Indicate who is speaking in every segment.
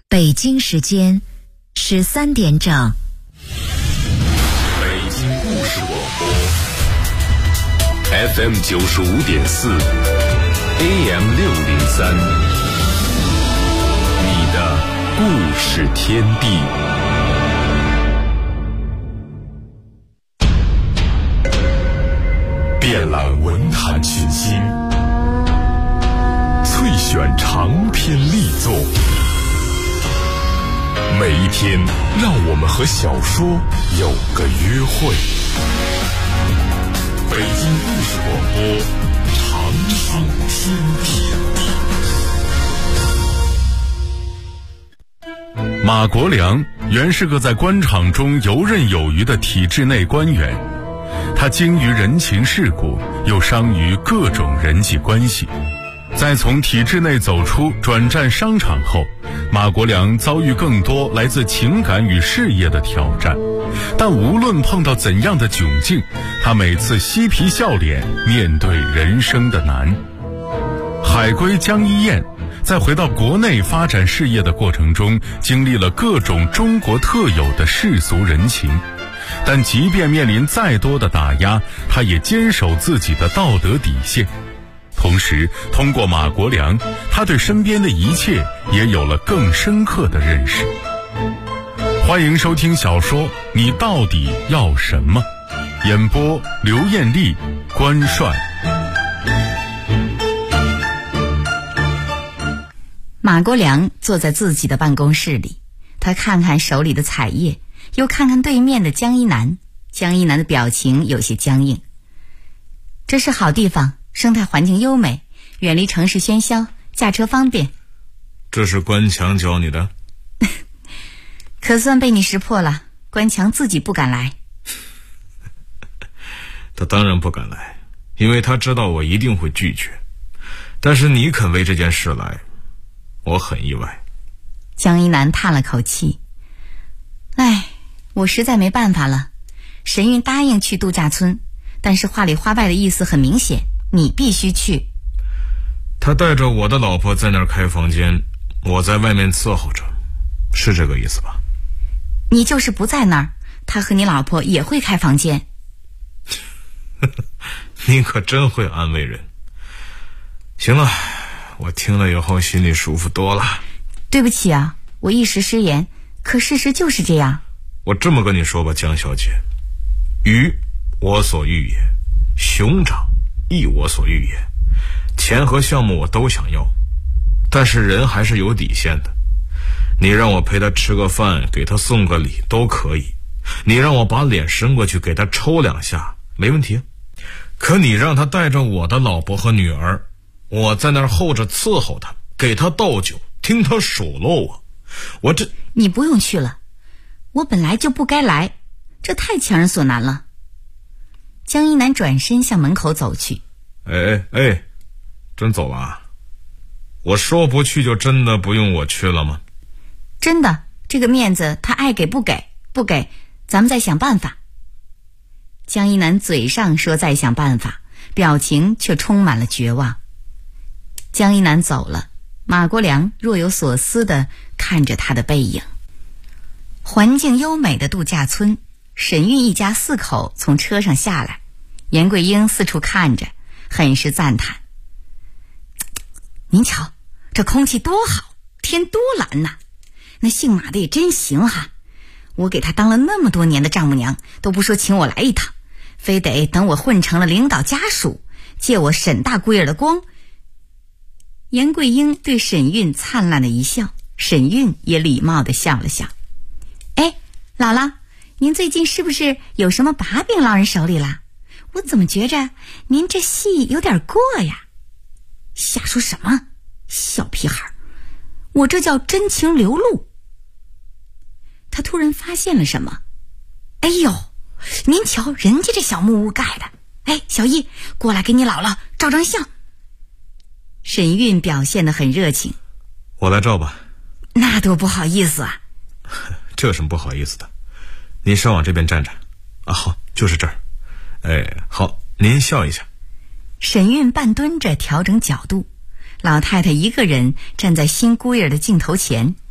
Speaker 1: 北京时间13点整。
Speaker 2: 北京故事广播 FM 95.4 AM 603，你的故事天地。遍览文坛群星，萃选长篇力作。每一天，让我们和小说有个约会。北京故事广播，长长天地。马国良原是个在官场中游刃有余的体制内官员，他精于人情世故，又商于各种人际关系。在从体制内走出，转战商场后，马国良遭遇更多来自情感与事业的挑战，但无论碰到怎样的窘境，他每次嬉皮笑脸面对人生的难。海归江一燕在回到国内发展事业的过程中，经历了各种中国特有的世俗人情，但即便面临再多的打压，他也坚守自己的道德底线。同时，通过马国良，他对身边的一切也有了更深刻的认识。欢迎收听小说《你到底要什么》，演播刘艳丽、关帅。
Speaker 3: 马国良坐在自己的办公室里，他看看手里的彩页，又看看对面的江一南。江一南的表情有些僵硬。这是好地方，生态环境优美，远离城市喧嚣，驾车方便。
Speaker 4: 这是关强教你的？
Speaker 3: 可算被你识破了，关强自己不敢来。
Speaker 4: 他当然不敢来，因为他知道我一定会拒绝。但是你肯为这件事来，我很意外。
Speaker 3: 江一南叹了口气，唉，我实在没办法了。沈韵答应去度假村，但是话里话外的意思很明显，你必须去。
Speaker 4: 他带着我的老婆在那儿开房间，我在外面伺候着，是这个意思吧？
Speaker 3: 你就是不在那儿，他和你老婆也会开房间。
Speaker 4: 你可真会安慰人。行了，我听了以后心里舒服多了。
Speaker 3: 对不起啊，我一时失言，可事实就是这样。
Speaker 4: 我这么跟你说吧，江小姐，鱼我所欲也，熊掌亦我所欲也。钱和项目我都想要，但是人还是有底线的。你让我陪他吃个饭，给他送个礼都可以，你让我把脸伸过去给他抽两下没问题，可你让他带着我的老婆和女儿，我在那儿候着伺候他，给他倒酒，听他数落我这……
Speaker 3: 你不用去了，我本来就不该来，这太强人所难了。江一南转身向门口走去。
Speaker 4: 哎，真走了啊？我说不去就真的不用我去了吗？
Speaker 3: 真的，这个面子他爱给不给，不给咱们再想办法。江一南嘴上说再想办法，表情却充满了绝望。江一南走了，马国良若有所思地看着他的背影。环境优美的度假村，沈韵一家4口从车上下来，严桂英四处看着，很是赞叹。您瞧，这空气多好，天多蓝呐！那姓马的也真行哈，我给他当了那么多年的丈母娘，都不说请我来一趟，非得等我混成了领导家属，借我沈大姑爷的光。严桂英对沈韵灿烂的一笑，沈韵也礼貌地笑了笑。哎，姥姥，您最近是不是有什么把柄落人手里了？我怎么觉着您这戏有点过呀？瞎说什么，小屁孩，我这叫真情流露。他突然发现了什么，哎呦，您瞧人家这小木屋盖的，哎，小易，过来给你姥姥照张相。沈韵表现得很热情。
Speaker 4: 我来照吧。
Speaker 3: 那多不好意思啊。
Speaker 4: 这有什么不好意思的？您稍往这边站着啊，好，就是这儿。哎，好，您笑一下。
Speaker 3: 沈韵半蹲着调整角度，老太太一个人站在新姑爷的镜头前，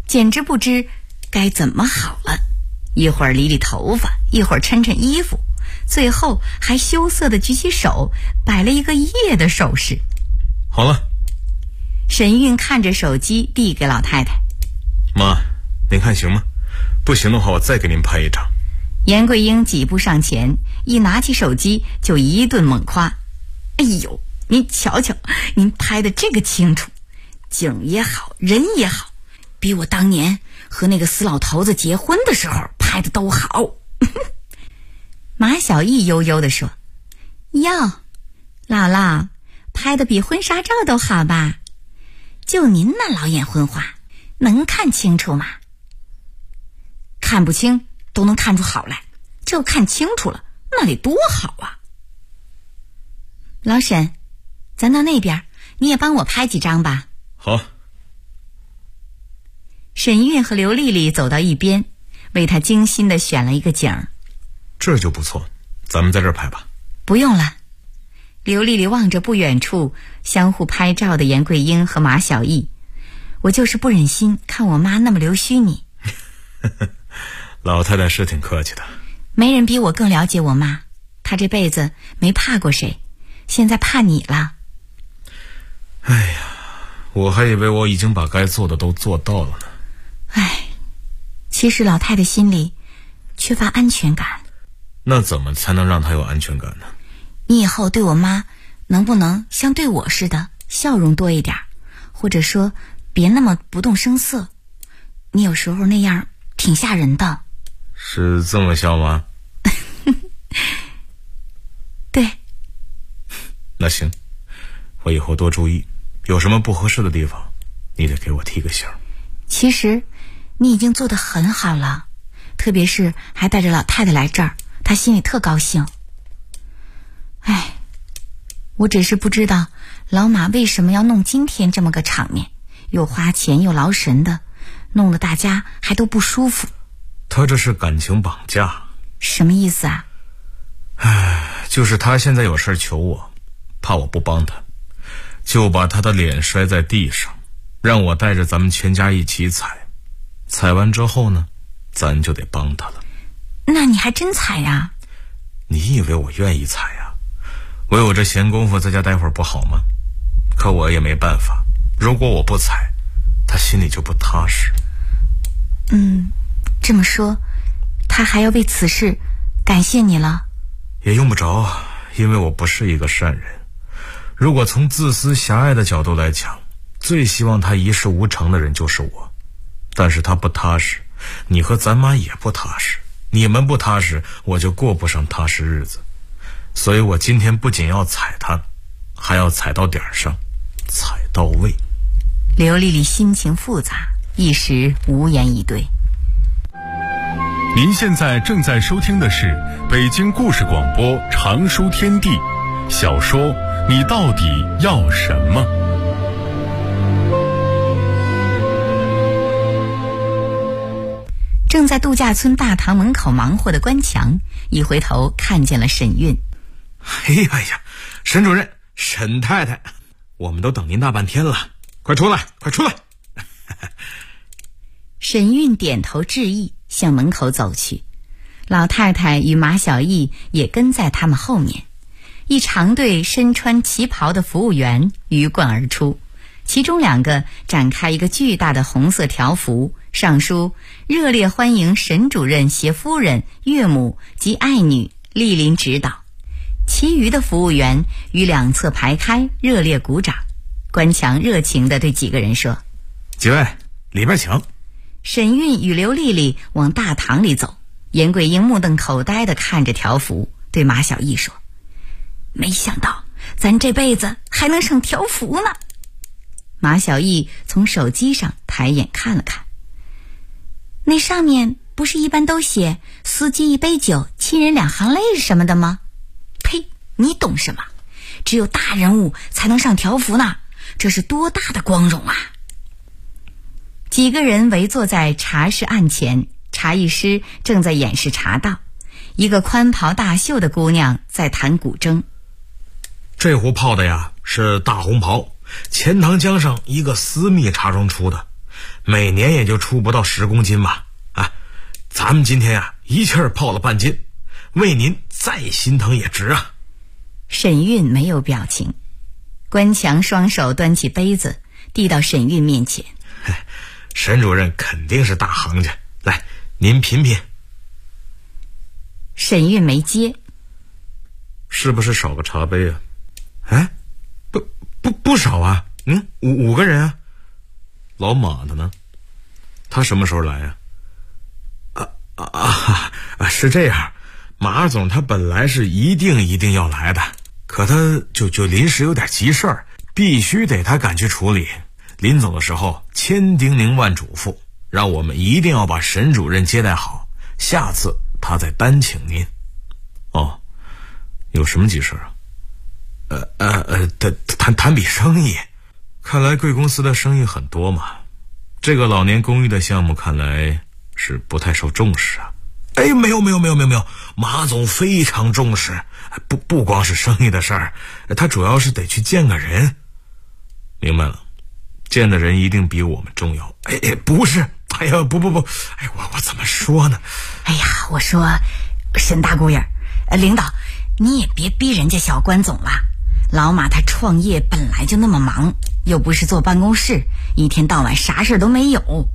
Speaker 3: 简直不知该怎么好了，一会儿理理头发，一会儿抻抻衣服，最后还羞涩地举起手，摆了一个耶的手势。
Speaker 4: 好了。
Speaker 3: 沈韵看着手机递给老太太，
Speaker 4: 妈，您看行吗？不行的话，我再给您拍一张。
Speaker 3: 严桂英几步上前，一拿起手机就一顿猛夸：哎呦，您瞧瞧，您拍的这个清楚，景也好，人也好，比我当年和那个死老头子结婚的时候拍的都好。马小艺悠悠地说：哟，姥姥拍的比婚纱照都好吧？就您那老眼昏花，能看清楚吗？看不清都能看出好来，这看清楚了那得多好啊。老沈，咱到那边，你也帮我拍几张吧。
Speaker 4: 好。
Speaker 3: 沈韵和刘丽丽走到一边，为她精心地选了一个景儿。
Speaker 4: 这就不错，咱们在这儿拍吧。
Speaker 3: 不用了。刘丽丽望着不远处相互拍照的严桂英和马小艺，我就是不忍心看我妈那么留须你。
Speaker 4: 老太太是挺客气的。
Speaker 3: 没人比我更了解我妈，她这辈子没怕过谁，现在怕你了。
Speaker 4: 哎呀，我还以为我已经把该做的都做到了呢。
Speaker 3: 哎，其实老太太心里缺乏安全感。
Speaker 4: 那怎么才能让她有安全感呢？
Speaker 3: 你以后对我妈能不能像对我似的笑容多一点，或者说别那么不动声色，你有时候那样挺吓人的。
Speaker 4: 是这么笑吗？
Speaker 3: 对。
Speaker 4: 那行，我以后多注意，有什么不合适的地方你得给我提个醒。
Speaker 3: 其实你已经做得很好了，特别是还带着老太太来这儿，她心里特高兴。哎，我只是不知道老马为什么要弄今天这么个场面，又花钱又劳神的，弄得大家还都不舒服。
Speaker 4: 他这是感情绑架。
Speaker 3: 什么意思啊？
Speaker 4: 就是他现在有事求我，怕我不帮他，就把他的脸摔在地上，让我带着咱们全家一起踩，踩完之后呢，咱就得帮他了。
Speaker 3: 那你还真踩呀？
Speaker 4: 你以为我愿意踩呀？我有这闲工夫在家待会儿不好吗？可我也没办法，如果我不踩，他心里就不踏实。
Speaker 3: 这么说他还要为此事感谢你了？
Speaker 4: 也用不着，因为我不是一个善人。如果从自私狭隘的角度来讲，最希望他一事无成的人就是我。但是他不踏实，你和咱妈也不踏实，你们不踏实，我就过不上踏实日子。所以我今天不仅要踩他，还要踩到点上，踩到位。
Speaker 3: 刘丽丽心情复杂，一时无言以对。
Speaker 2: 您现在正在收听的是北京故事广播长书天地小说《你到底要什么》。
Speaker 3: 正在度假村大堂门口忙活的关强一回头看见了沈韵。
Speaker 4: 哎呀，沈主任，沈太太，我们都等您大半天了，快出来，快出来。
Speaker 3: 沈韵点头致意，向门口走去。老太太与马小艺也跟在他们后面。一长队身穿旗袍的服务员鱼贯而出，其中2个展开一个巨大的红色条幅，上书热烈欢迎沈主任携夫人、岳母及爱女莅临指导。其余的服务员于两侧排开，热烈鼓掌。关强热情地对几个人说：
Speaker 4: 几位，里边请。
Speaker 3: 沈韵与刘丽丽往大堂里走，严桂英目瞪口呆地看着条幅，对马小艺说：没想到咱这辈子还能上条幅呢。马小艺从手机上抬眼看了看，那上面不是一般都写司机一杯酒，亲人2行泪什么的吗？呸，你懂什么？只有大人物才能上条幅呢，这是多大的光荣啊！几个人围坐在茶室案前，茶艺师正在演示茶道，一个宽袍大袖的姑娘在弹古筝。
Speaker 4: 这壶泡的呀是大红袍，钱塘江上一个私密茶庄出的， 每年也就出不到10公斤吧。啊，咱们今天呀，一气儿泡了半斤，为您再心疼也值啊。
Speaker 3: 沈韵没有表情，关强双手端起杯子递到沈韵面前。
Speaker 4: 沈主任肯定是大行家，来，您品品。
Speaker 3: 沈韵没接。
Speaker 4: 是不是少个茶杯啊？哎，不少啊。5个人啊。老马的呢？他什么时候来呀？是这样，马总他本来是一定要来的，可他就临时有点急事儿，必须得他赶去处理。临走的时候千叮咛万嘱咐，让我们一定要把沈主任接待好，下次他再单请您。哦，有什么急事啊？谈笔生意。看来贵公司的生意很多嘛，这个老年公寓的项目看来是不太受重视啊。哎，没有，马总非常重视，不光是生意的事儿，他主要是得去见个人。明白了，见的人一定比我们重要。哎，不是，哎呀，不，哎，我怎么说呢？
Speaker 3: 哎呀，我说，沈大姑爷，领导，你也别逼人家小关总了。老马他创业本来就那么忙，又不是坐办公室，一天到晚啥事都没有。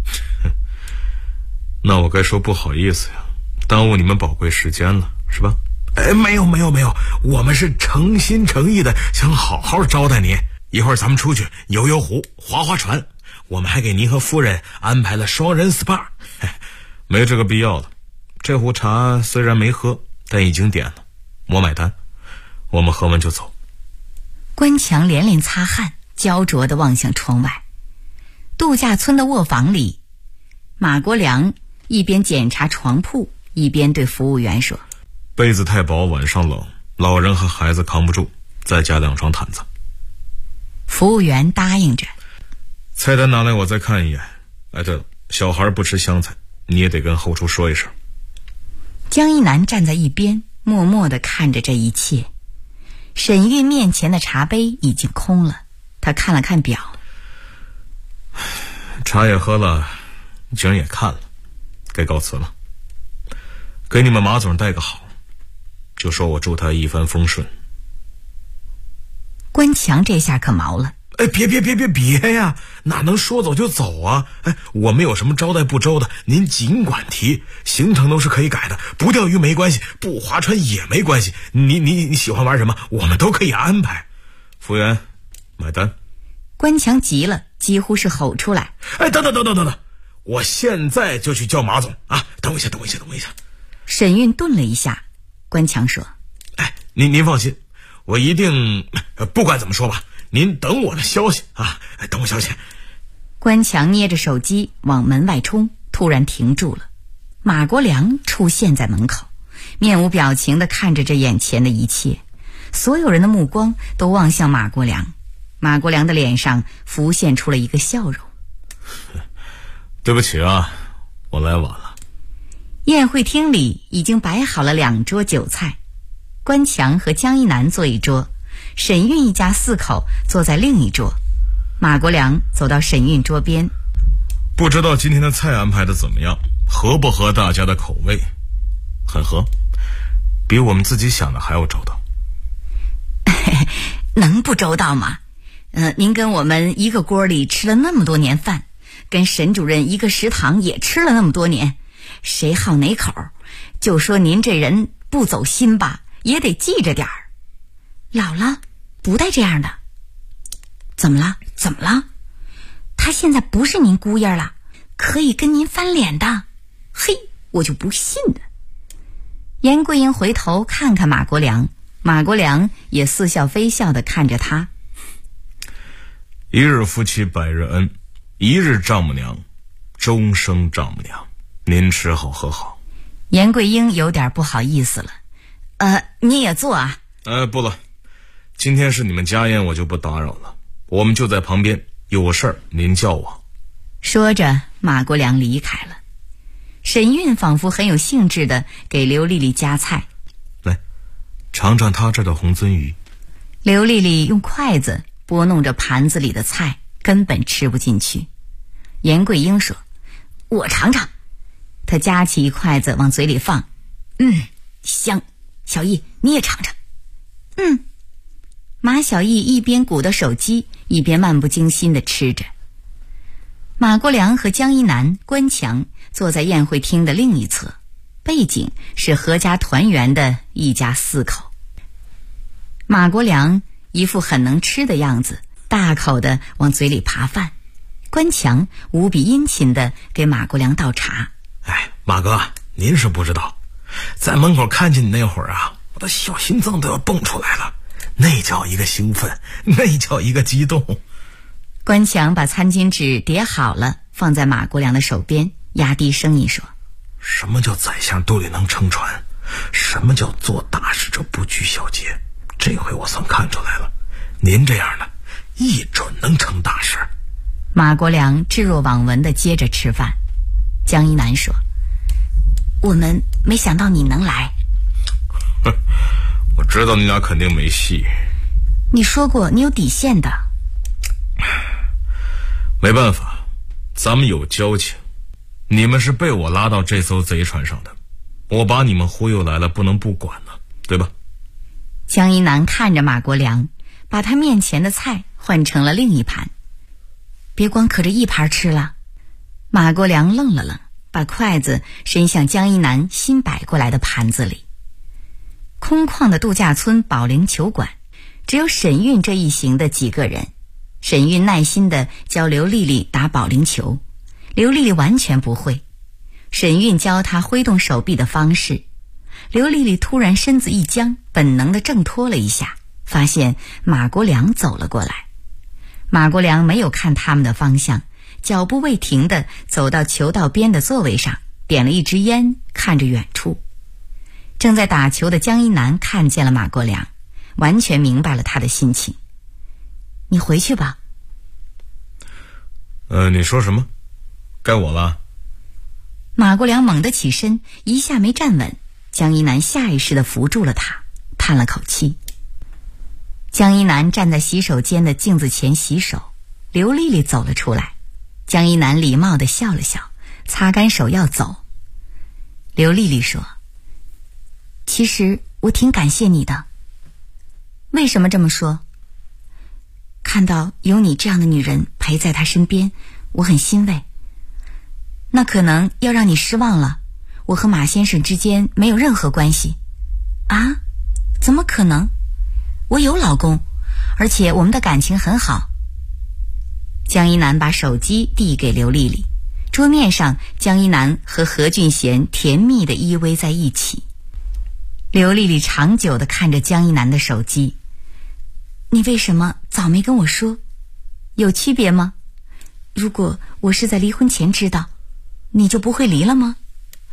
Speaker 4: 那我该说不好意思呀，耽误你们宝贵时间了，是吧？哎，没有，我们是诚心诚意的想好好招待您。一会儿咱们出去游湖、划船，我们还给您和夫人安排了双人 SPA。没这个必要了。这壶茶虽然没喝，但已经点了，我买单。我们喝完就走。
Speaker 3: 关强连连擦汗，焦灼地望向窗外。度假村的卧房里，马国良一边检查床铺，一边对服务员说：
Speaker 4: 被子太薄，晚上冷，老人和孩子扛不住，再加2床毯子。
Speaker 3: 服务员答应着。
Speaker 4: 菜单拿来我再看一眼。哎，对了，小孩不吃香菜，你也得跟后厨说一声。
Speaker 3: 江一南站在一边，默默地看着这一切。沈韵面前的茶杯已经空了，他看了看表。
Speaker 4: 茶也喝了，景也看了，该告辞了。给你们马总带个好，就说我祝他一帆风顺。
Speaker 3: 关强这下可毛了。
Speaker 4: 哎，别呀，哪能说走就走啊？哎，我们有什么招待不周的，您尽管提，行程都是可以改的，不钓鱼没关系，不划船也没关系，你喜欢玩什么，我们都可以安排。服务员，买单。
Speaker 3: 关强急了，几乎是吼出来。
Speaker 4: 哎，等，我现在就去叫马总啊！等我一下。
Speaker 3: 沈韵顿了一下，关强说：
Speaker 4: 哎，您放心，我一定不管怎么说吧，您等我的消息啊！等我消息。
Speaker 3: 关强捏着手机往门外冲，突然停住了。马国良出现在门口，面无表情地看着这眼前的一切，所有人的目光都望向马国良。马国良的脸上浮现出了一个笑容。
Speaker 4: 对不起啊，我来晚了。
Speaker 3: 宴会厅里已经摆好了2桌酒菜，关强和江一南坐一桌，沈韵一家4口坐在另一桌。马国良走到沈韵桌边。
Speaker 4: 不知道今天的菜安排的怎么样，合不合大家的口味？很合，比我们自己想的还要周到。
Speaker 3: 能不周到吗？您跟我们一个锅里吃了那么多年饭，跟沈主任一个食堂也吃了那么多年，谁好哪口？就说您这人不走心吧，也得记着点儿。老了不带这样的。怎么了？他现在不是您姑爷了，可以跟您翻脸的。嘿，我就不信的。严桂英回头看看马国良，马国良也似笑非笑地看着他。
Speaker 4: 一日夫妻百日恩，一日丈母娘，终生丈母娘。您吃好喝好。
Speaker 3: 严桂英有点不好意思了。你也坐啊。
Speaker 4: 不了，今天是你们家宴，我就不打扰了。我们就在旁边，有事儿您叫我。
Speaker 3: 说着，马国良离开了。沈韵仿佛很有兴致地给刘丽丽夹菜。
Speaker 4: 来，尝尝她这的红鳟鱼。
Speaker 3: 刘丽丽用筷子拨弄着盘子里的菜，根本吃不进去。 严桂英说：“我尝尝。”她夹起一筷子往嘴里放，香。小易，你也尝尝。马小艺一边鼓捣手机，一边漫不经心地吃着。马国良和江一南、关强坐在宴会厅的另一侧，背景是阖家团圆的一家4口。马国良一副很能吃的样子，大口地往嘴里扒饭。关强无比殷勤地给马国良倒茶。
Speaker 4: 马哥，您是不知道，在门口看见你那会儿啊，我的小心脏都要蹦出来了，那叫一个兴奋，那叫一个激动。
Speaker 3: 关强把餐巾纸叠好了，放在马国良的手边，压低声音说：“
Speaker 4: 什么叫宰相肚里能撑船？什么叫做大事者不拘小节？这回我算看出来了，您这样的一准能成大事。”
Speaker 3: 马国良置若罔闻地接着吃饭。江一南说：“我们没想到你能来。”
Speaker 4: 我知道你俩肯定没戏。
Speaker 3: 你说过你有底线的。
Speaker 4: 没办法，咱们有交情。你们是被我拉到这艘贼船上的，我把你们忽悠来了，不能不管呢，对吧？
Speaker 3: 江一南看着马国良，把他面前的菜换成了另一盘。别光可着一盘吃了。马国良愣了愣，把筷子伸向江一南新摆过来的盘子里。空旷的度假村保龄球馆，只有沈韵这一行的几个人。沈韵耐心地教刘丽丽打保龄球，刘丽丽完全不会。沈韵教她挥动手臂的方式，刘丽丽突然身子一僵，本能地挣脱了一下，发现马国良走了过来。马国良没有看他们的方向，脚步未停地走到球道边的座位上，点了一支烟，看着远处。正在打球的江一南看见了马国良，完全明白了他的心情。你回去吧。
Speaker 4: 你说什么？该我了。
Speaker 3: 马国良猛地起身，一下没站稳，江一南下意识地扶住了他，叹了口气。江一南站在洗手间的镜子前洗手，刘丽丽走了出来。江一南礼貌地笑了笑，擦干手要走。刘丽丽说：“其实我挺感谢你的。”为什么这么说？看到有你这样的女人陪在他身边，我很欣慰。那可能要让你失望了，我和马先生之间没有任何关系。啊？怎么可能？我有老公，而且我们的感情很好。江一南把手机递给刘丽丽，桌面上江一南和何俊贤甜蜜地依偎在一起。刘丽丽长久地看着江一南的手机。你为什么早没跟我说？有区别吗？如果我是在离婚前知道，你就不会离了吗？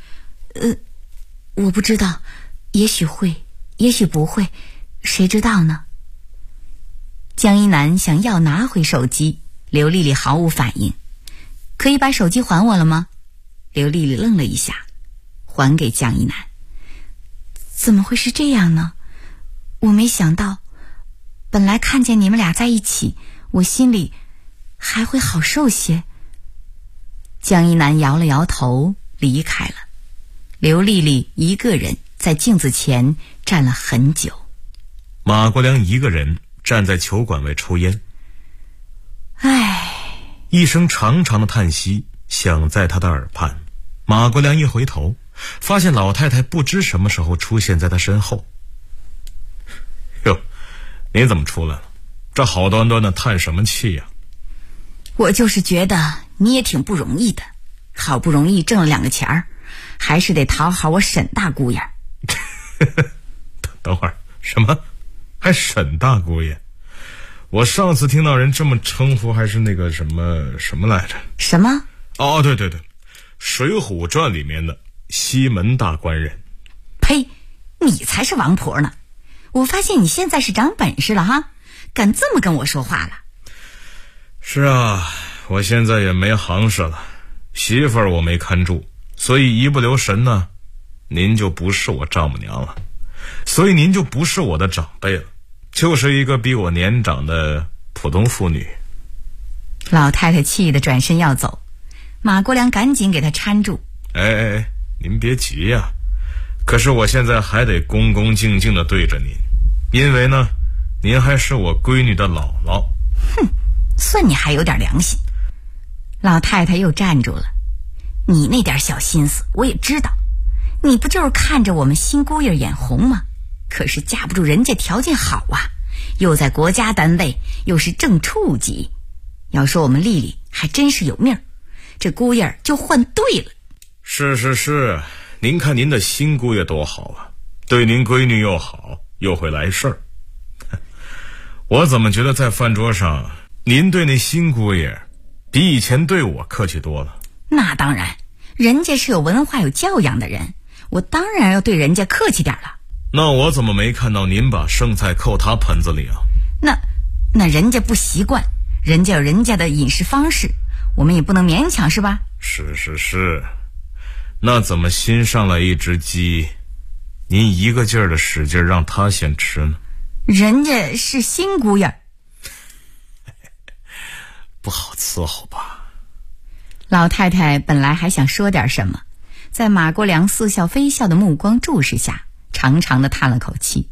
Speaker 3: 我不知道，也许会，也许不会，谁知道呢？江一南想要拿回手机，刘丽丽毫无反应。可以把手机还我了吗？刘丽丽愣了一下，还给江一南。怎么会是这样呢？我没想到，本来看见你们俩在一起，我心里还会好受些。江一南摇了摇头，离开了。刘丽丽一个人在镜子前站了很久。
Speaker 4: 马国良一个人站在球馆外抽烟。
Speaker 3: 唉，
Speaker 4: 一声长长的叹息响在他的耳畔。马国良一回头，发现老太太不知什么时候出现在他身后。哟，你怎么出来了？这好端端的叹什么气呀？
Speaker 3: 我就是觉得你也挺不容易的，好不容易挣了2个钱儿，还是得讨好我沈大姑爷。
Speaker 4: 等会儿，什么？还沈大姑爷？我上次听到人这么称呼，还是那个什么来着？
Speaker 3: 什么？
Speaker 4: 哦，对对对，《水浒传》里面的西门大官人。
Speaker 3: 呸！你才是王婆呢！我发现你现在是长本事了哈，敢这么跟我说话了。
Speaker 4: 是啊，我现在也没行市了，媳妇儿我没看住，所以一不留神呢，您就不是我丈母娘了，所以您就不是我的长辈了，就是一个比我年长的普通妇女。
Speaker 3: 老太太气得转身要走， 马国良赶紧给他搀住。
Speaker 4: 哎，您别急呀，可是我现在还得恭恭敬敬地对着您，因为呢，您还是我闺女的姥姥。
Speaker 3: 哼，算你还有点良心。老太太又站住了。你那点小心思我也知道，你不就是看着我们新姑爷眼红吗？可是架不住人家条件好啊，又在国家单位，又是正处级。要说我们丽丽还真是有命儿，这姑爷就换对了。
Speaker 4: 是，您看您的新姑爷多好啊，对您闺女又好，又会来事儿。我怎么觉得在饭桌上，您对那新姑爷比以前对我客气多了？
Speaker 3: 那当然，人家是有文化有教养的人，我当然要对人家客气点了。
Speaker 4: 那我怎么没看到您把剩菜扣他盆子里啊？
Speaker 3: 那人家不习惯，人家有人家的饮食方式，我们也不能勉强，是吧？
Speaker 4: 是，那怎么新上来一只鸡，您一个劲儿的使劲让他先吃呢？
Speaker 3: 人家是新姑爷。
Speaker 4: 不好伺候吧？
Speaker 3: 老太太本来还想说点什么，在马国良似笑非笑的目光注视下，长长的叹了口气。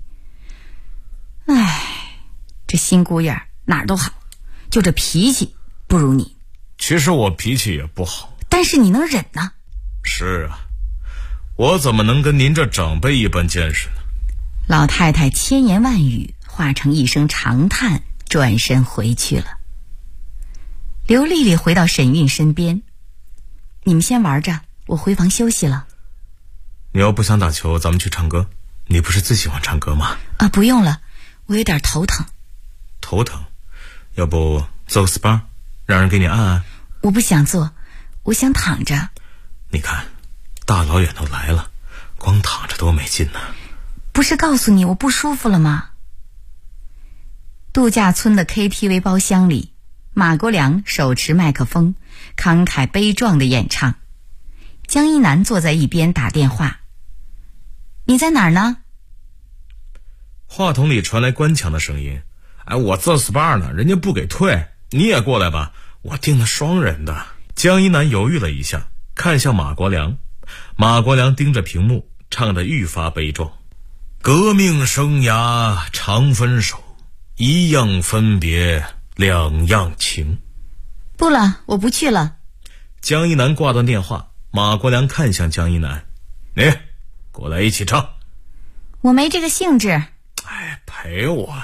Speaker 3: 这新姑爷哪儿都好，就这脾气不如你。
Speaker 4: 其实我脾气也不好，
Speaker 3: 但是你能忍呢？
Speaker 4: 是啊，我怎么能跟您这长辈一般见识呢？
Speaker 3: 老太太千言万语化成一声长叹，转身回去了。刘丽丽回到沈韵身边，你们先玩着，我回房休息了。
Speaker 4: 你要不想打球，咱们去唱歌，你不是最喜欢唱歌吗？
Speaker 3: 不用了，我有点头疼。
Speaker 4: 头疼？要不做个 SPA， 让人给你按按？
Speaker 3: 我不想做，我想躺着。
Speaker 4: 你看，大老远都来了，光躺着多没劲呢。
Speaker 3: 不是告诉你我不舒服了吗？度假村的 KTV 包厢里，马国良手持麦克风，慷慨悲壮的演唱。江一南坐在一边打电话。你在哪儿呢？
Speaker 4: 话筒里传来官腔的声音。我做 SPA 呢，人家不给退，你也过来吧，我订了双人的。江一南犹豫了一下，看向马国良。马国良盯着屏幕，唱得愈发悲壮。革命生涯常分手，一样分别两样情。
Speaker 3: 不了，我不去了。
Speaker 4: 江一南挂断电话，马国良看向江一南，你过来一起唱。
Speaker 3: 我没这个兴致。
Speaker 4: 陪我。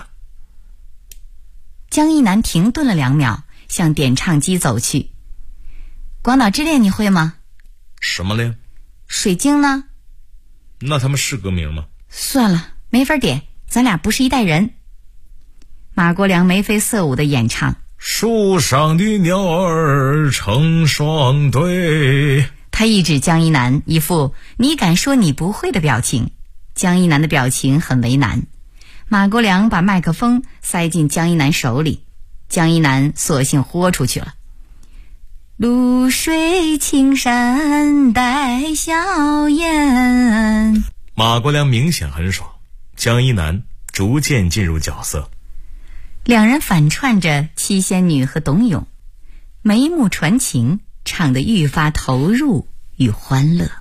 Speaker 3: 江一南停顿了2秒，向点唱机走去。广岛之恋你会吗？
Speaker 4: 什么恋？
Speaker 3: 水晶呢？
Speaker 4: 那他们是歌名吗？
Speaker 3: 算了，没法点，咱俩不是一代人。马国良眉飞色舞的演唱。
Speaker 4: 树上的鸟儿成双对。
Speaker 3: 他一指江一南，一副你敢说你不会的表情。江一南的表情很为难。马国良把麦克风塞进江一南手里，江一南索性豁出去了。露水青山带笑颜。
Speaker 4: 马国良明显很爽，江一南逐渐进入角色。
Speaker 3: 两人反串着七仙女和董永，眉目传情，唱得愈发投入与欢乐。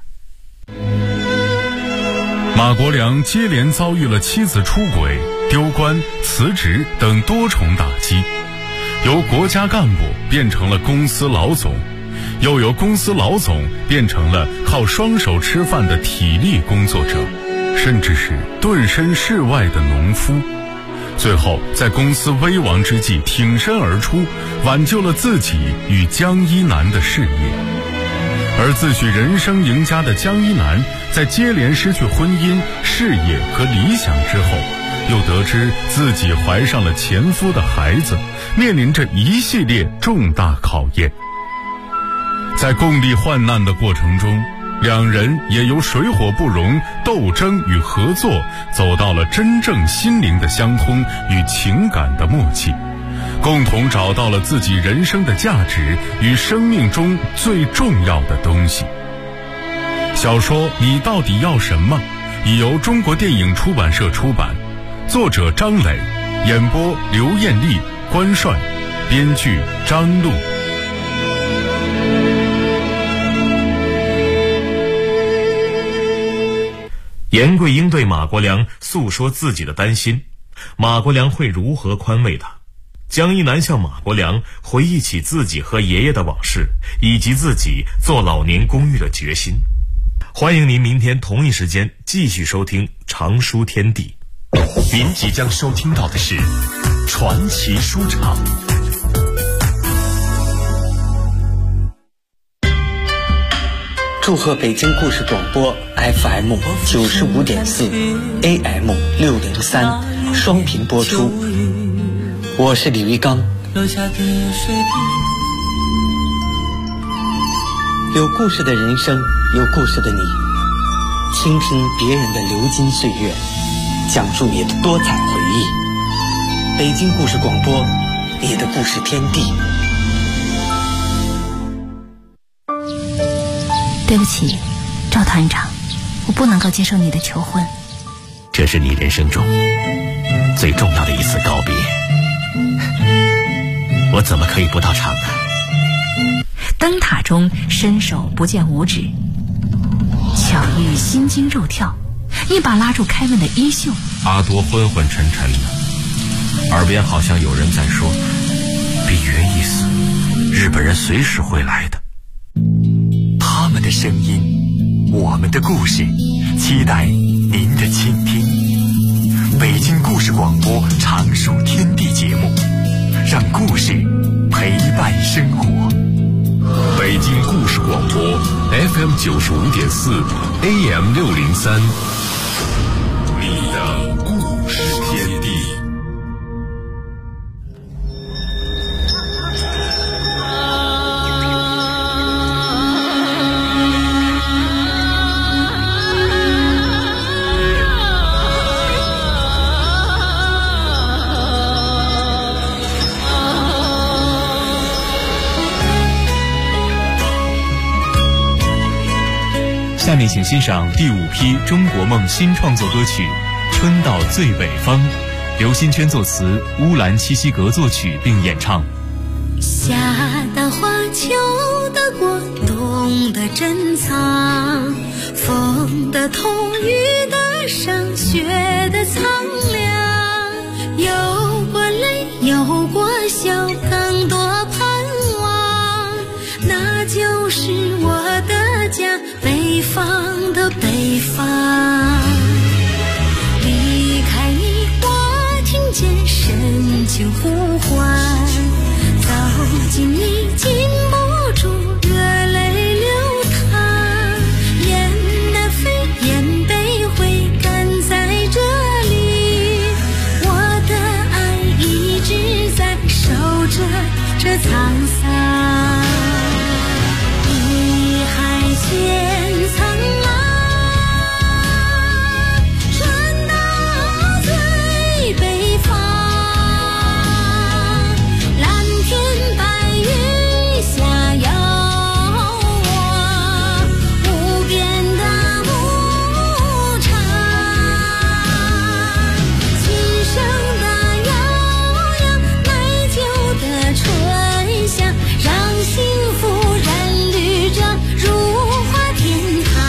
Speaker 2: 马国良接连遭遇了妻子出轨、丢官、辞职等多重打击，由国家干部变成了公司老总，又由公司老总变成了靠双手吃饭的体力工作者，甚至是顿身事外的农夫。最后在公司危亡之际挺身而出，挽救了自己与江一南的事业。而自诩人生赢家的江一南，在接连失去婚姻、事业和理想之后，又得知自己怀上了前夫的孩子，面临着一系列重大考验。在共历患难的过程中，两人也由水火不容、斗争与合作，走到了真正心灵的相通与情感的默契，共同找到了自己人生的价值与生命中最重要的东西。小说《你到底要什么》已由中国电影出版社出版，作者张磊，演播刘艳丽、关帅，编剧张璐。
Speaker 4: 严桂英对马国良诉说自己的担心，马国良会如何宽慰他？江一南向马国良回忆起自己和爷爷的往事，以及自己做老年公寓的决心。欢迎您明天同一时间继续收听长书天地。
Speaker 5: 您即将收听到的是传奇书场。
Speaker 6: 祝贺北京故事广播 FM 95.4 AM 603双频播出。我是李玉刚。有故事的人生，有故事的你，倾听别人的流金岁月，讲述你的多彩回忆。北京故事广播，你的故事天地。
Speaker 7: 对不起，赵团长，我不能够接受你的求婚。
Speaker 5: 这是你人生中最重要的一次告别，我怎么可以不到场呢？
Speaker 7: 灯塔中伸手不见五指，巧遇心惊肉跳，一把拉住凯文的衣袖。
Speaker 4: 阿多昏昏沉沉的，耳边好像有人在说：比约一死，日本人随时会来的。
Speaker 5: 他们的声音，我们的故事，期待您的倾听。北京故事广播长书天地节目，让故事陪伴生活。
Speaker 2: 北京故事广播 FM 95.4 AM 603，你的故事天地。
Speaker 8: 下面请欣赏第5批中国梦新创作歌曲《春到最北方》，刘新娟作词，乌兰七西格作曲并演唱。
Speaker 9: 夏的花，秋的果，冬的珍藏，风的痛，雨的伤，雪的苍凉，有过泪，有过笑，更多盼望，那就是我的家，北方的北方。离开你，我听见深情呼唤，走近你，禁不住热泪流淌，雁的飞，雁北回，赶在这里，我的爱一直在守着这沧桑。你还潜藏啊，传到最北方，蓝天白云下有我无边的牧场，琴声的悠扬，奶酒的醇香，让幸福染绿着如花天堂。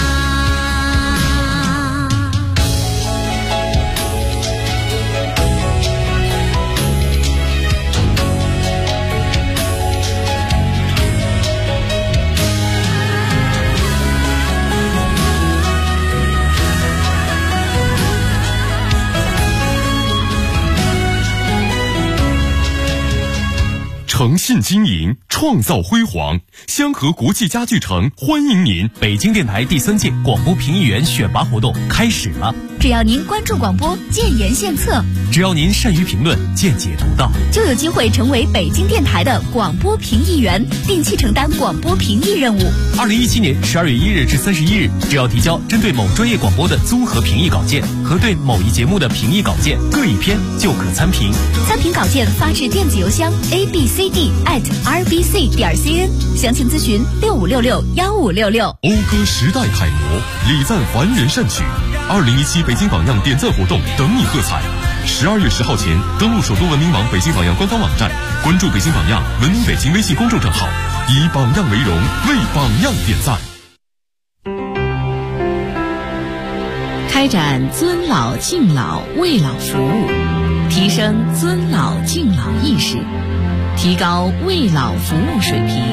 Speaker 2: 诚信经营，创造辉煌。香河国际家具城欢迎您！
Speaker 8: 北京电台第3届广播评议员选拔活动开始了。
Speaker 1: 只要您关注广播，建言献策，
Speaker 8: 只要您善于评论，见解独到，
Speaker 1: 就有机会成为北京电台的广播评议员，定期承担广播评议任务。
Speaker 8: 2017年12月1日至31日，只要提交针对某专业广播的综合评议稿件和对某一节目的评议稿件各1篇，就可参评。
Speaker 1: 参评稿件发至电子邮箱 abcd@rbc.cn， 详情咨询65661566。
Speaker 2: 讴歌时代楷模，礼赞凡人善举。2017北京榜样点赞活动等你喝彩。12月10号前登录首都文明网北京榜样官方网站，关注北京榜样文明北京微信公众账号，以榜样为荣，为榜样点赞。
Speaker 3: 开
Speaker 7: 开展尊老敬老为老服务，提升尊老敬老意识，提高为老服务水平。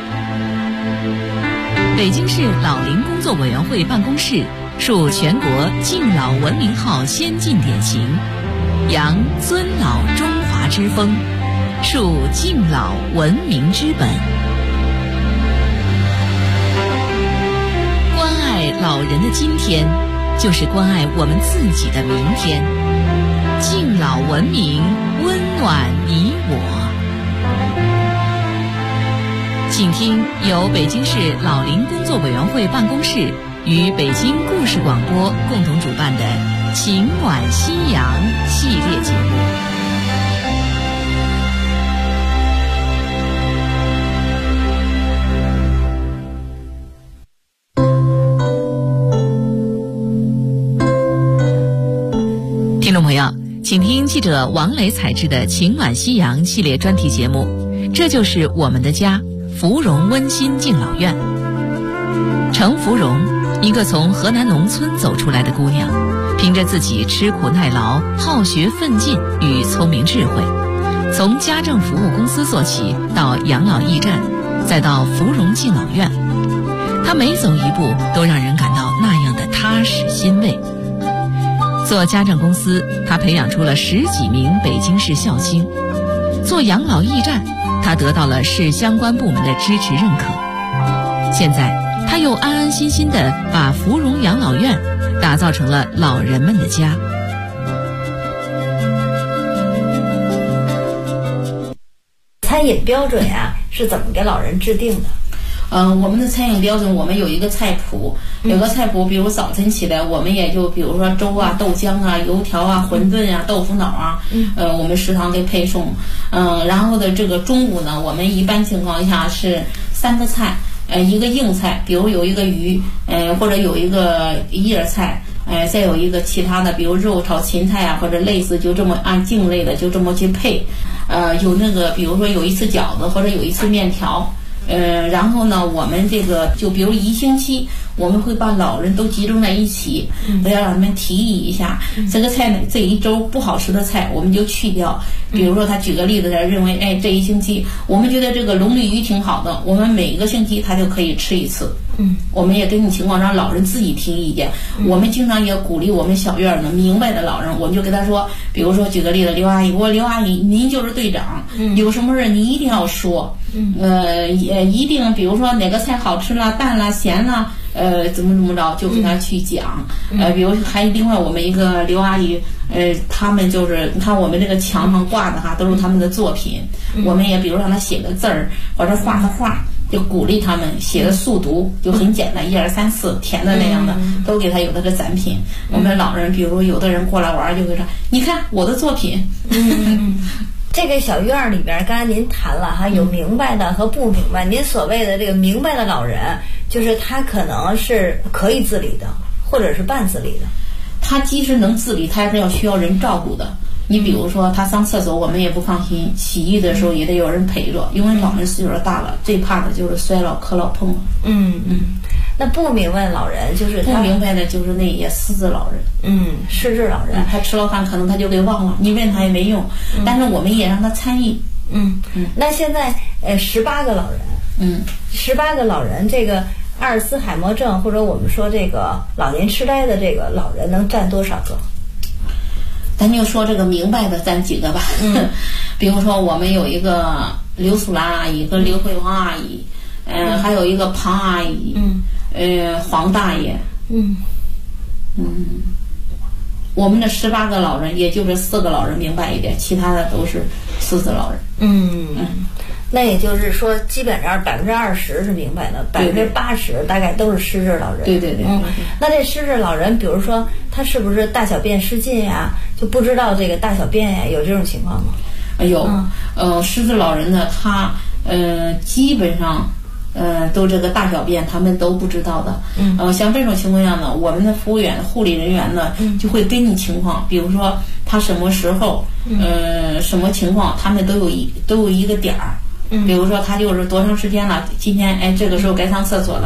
Speaker 7: 北京市老龄工作委员会办公室树全国敬老文明号先进典型，扬尊老中华之风，树敬老文明之本。关爱老人的今天，就是关爱我们自己的明天。敬老文明，温暖你我。请听由北京市老龄工作委员会办公室与北京故事广播共同主办的《情暖夕阳》系列节目。听众朋友，请听记者王磊采制的《情暖夕阳》系列专题节目，这就是我们的家——芙蓉温馨敬老院。程芙蓉，一个从河南农村走出来的姑娘，凭着自己吃苦耐劳、好学奋进与聪明智慧，从家政服务公司做起，到养老驿站，再到芙蓉敬老院，她每走一步都让人感到那样的踏实欣慰。做家政公司，他培养出了10几名北京市孝亲；做养老驿站，他得到了市相关部门的支持认可。现在，他又安安心心地把芙蓉养老院打造成了老人们的家。
Speaker 10: 餐饮标准呀，是怎么给老人制定的？
Speaker 3: 我们的餐饮标准，我们有一个菜谱，有个菜谱，比如早晨起来，我们也就比如说粥啊、豆浆啊、油条啊、馄饨啊、豆腐脑啊，我们食堂给配送。然后的这个中午呢，我们一般情况下是3个菜，一个硬菜，比如有一个鱼，或者有一个叶菜，再有一个其他的，比如肉炒芹菜啊，或者类似，就这么按境类的就这么去配。有那个，比如说有一次饺子，或者有一次面条。然后呢，我们这个就比如1星期，我们会把老人都集中在一起，都要让他们提议一下，这个菜这一周不好吃的菜我们就去掉。比如说他举个例子，他认为这1星期我们觉得这个龙利鱼挺好的，我们每个星期他就可以吃一次。我们也根据情况让老人自己提意见。我们经常也鼓励我们小院呢明白的老人，我们就跟他说，比如说举个例子，刘阿姨，刘阿姨您就是队长，有什么事你一定要说，也一定比如说哪个菜好吃了、淡了、咸了，怎么着就跟他去讲。比如还另外我们一个刘阿姨，他们就是你看我们这个墙上挂的都是他们的作品，我们也比如让他写个字儿或者画个画。就鼓励他们写的速读，就很简单，1、2、3、4填的那样的，都给他有的个展品。我们老人，比如有的人过来玩，就会说：“你看我的作品。”
Speaker 10: 这个小院里边，刚才您谈了哈，有明白的和不明白。您所谓的这个明白的老人，就是他可能是可以自理的，或者是半自理的。
Speaker 3: 他即使能自理，他还是要需要人照顾的。你比如说他上厕所我们也不放心，洗衣的时候也得有人陪着，因为老人岁数大了，最怕的就是摔老磕老碰了。
Speaker 10: 那不明白老人就是
Speaker 3: 不明白的就是那些失智老人。
Speaker 10: 失智老人，
Speaker 3: 他吃了饭可能他就给忘了，你问他也没用。但是我们也让他参与。
Speaker 10: 那现在18个老人，18个老人，这个阿尔茨海默症或者我们说这个老年痴呆的这个老人能占多少个？
Speaker 3: 咱就说这个明白的占几个吧。比如说我们有一个刘素兰阿姨跟刘慧芳阿姨，还有一个庞阿姨，黄大爷，我们的18个老人，也就是4个老人明白一点，其他的都是失智老人。
Speaker 10: 那也就是说，基本上20%是明白的，80%大概都是失智老人。
Speaker 3: 对。
Speaker 10: 那这失智老人，比如说他是不是大小便失禁呀？就不知道这个大小便呀，有这种情况吗？
Speaker 3: 有，失智老人呢，他基本上都这个大小便他们都不知道的。像这种情况下呢，我们的服务员、护理人员呢就会根据情况，比如说他什么时候，什么情况，他们都有一个点儿。比如说他就是多长时间了，今天这个时候该上厕所了，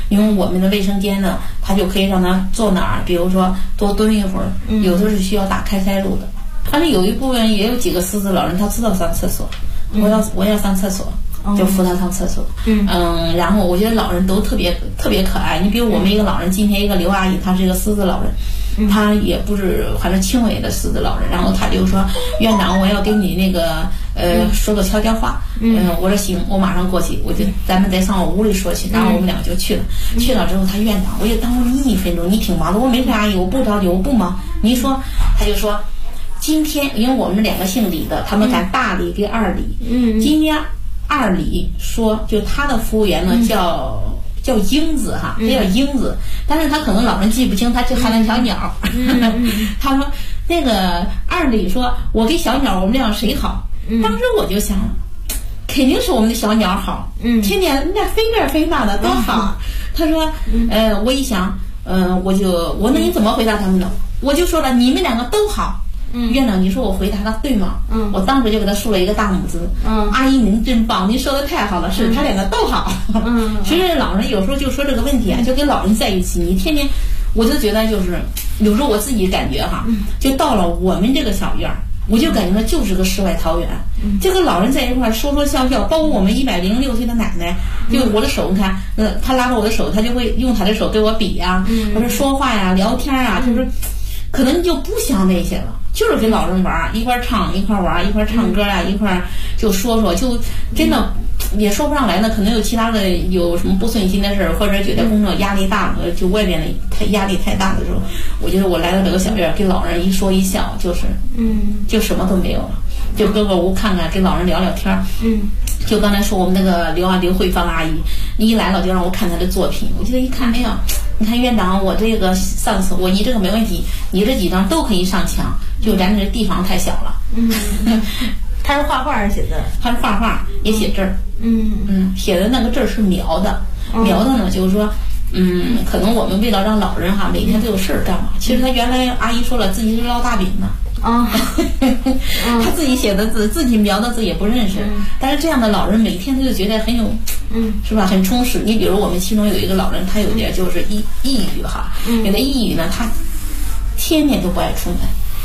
Speaker 11: 因为我们的卫生间呢，他就可以让他坐哪儿，比如说多蹲一会儿，有的是需要打开塞露的。反正有一部分也有几个失智老人，他知道上厕所，我要上厕所。就扶他上厕所，然后我觉得老人都特别可爱。你比如我们一个老人，今天一个刘阿姨，她是一个失智老人，她也不是反正轻微的失智老人，然后她就说院长，我要给你那个说个悄悄话，我说行，我马上过去，我就咱们再上我屋里说去，然后我们俩就去了，去了之后他院长，我就耽误你1分钟，你挺忙的，我没事阿姨，我不着急，我不忙，你说，他就说今天因为我们2个姓李的，他们赶大李跟二李，今天二李说，就他的服务员呢叫英子哈，他叫英子，但是他可能老人记不清，他就喊了小鸟。他说那个二李说，我给小鸟，我们俩谁好？当时我就想，肯定是我们的小鸟好，天天那飞这飞那的多好。他说，我一想，我那你怎么回答他们呢？我就说了，你们2个都好。院长，你说我回答他对吗？我当时就给他竖了一个大拇指。阿姨您真棒，您说的太好了，是他2个都好。其实老人有时候就说这个问题啊，就跟老人在一起，你天天，我就觉得就是有时候我自己感觉哈，就到了我们这个小院儿，我就感觉就是个世外桃源。这个老人在一块说说笑笑，包括我们106岁的奶奶，就我的手，你看，他拉着我的手，他就会用他的手给我比呀，或者说话呀、聊天啊，就是可能就不想那些了。就是跟老人玩，一块唱一块玩，一块唱歌啊，一块就说说，就真的也说不上来呢。可能有其他的有什么不顺心的事儿，或者觉得工作压力大了，就外边的压力太大的时候，我觉得我来到这个小院，跟老人一说一笑，就是就什么都没有了，就搁个屋看看，跟老人聊聊天。就刚才说我们那个刘慧芳阿姨，一来了就让我看她的作品，我记得一看，哎呀，你看院长，我这个上次你这个没问题，你这几张都可以上墙，就咱这地方太小了。
Speaker 10: 他是画画还是写字？
Speaker 11: 他是画画也写字儿。写的那个字儿是描的，描的呢就是说，可能我们为了让老人哈每天都有事儿干嘛，其实他原来阿姨说了自己是烙大饼的。他自己写的字，自己描的字也不认识，但是这样的老人每天他就觉得很有，是吧？很充实。你比如我们其中有一个老人，他有点就是抑郁哈，有的抑郁呢，他天天都不爱出门。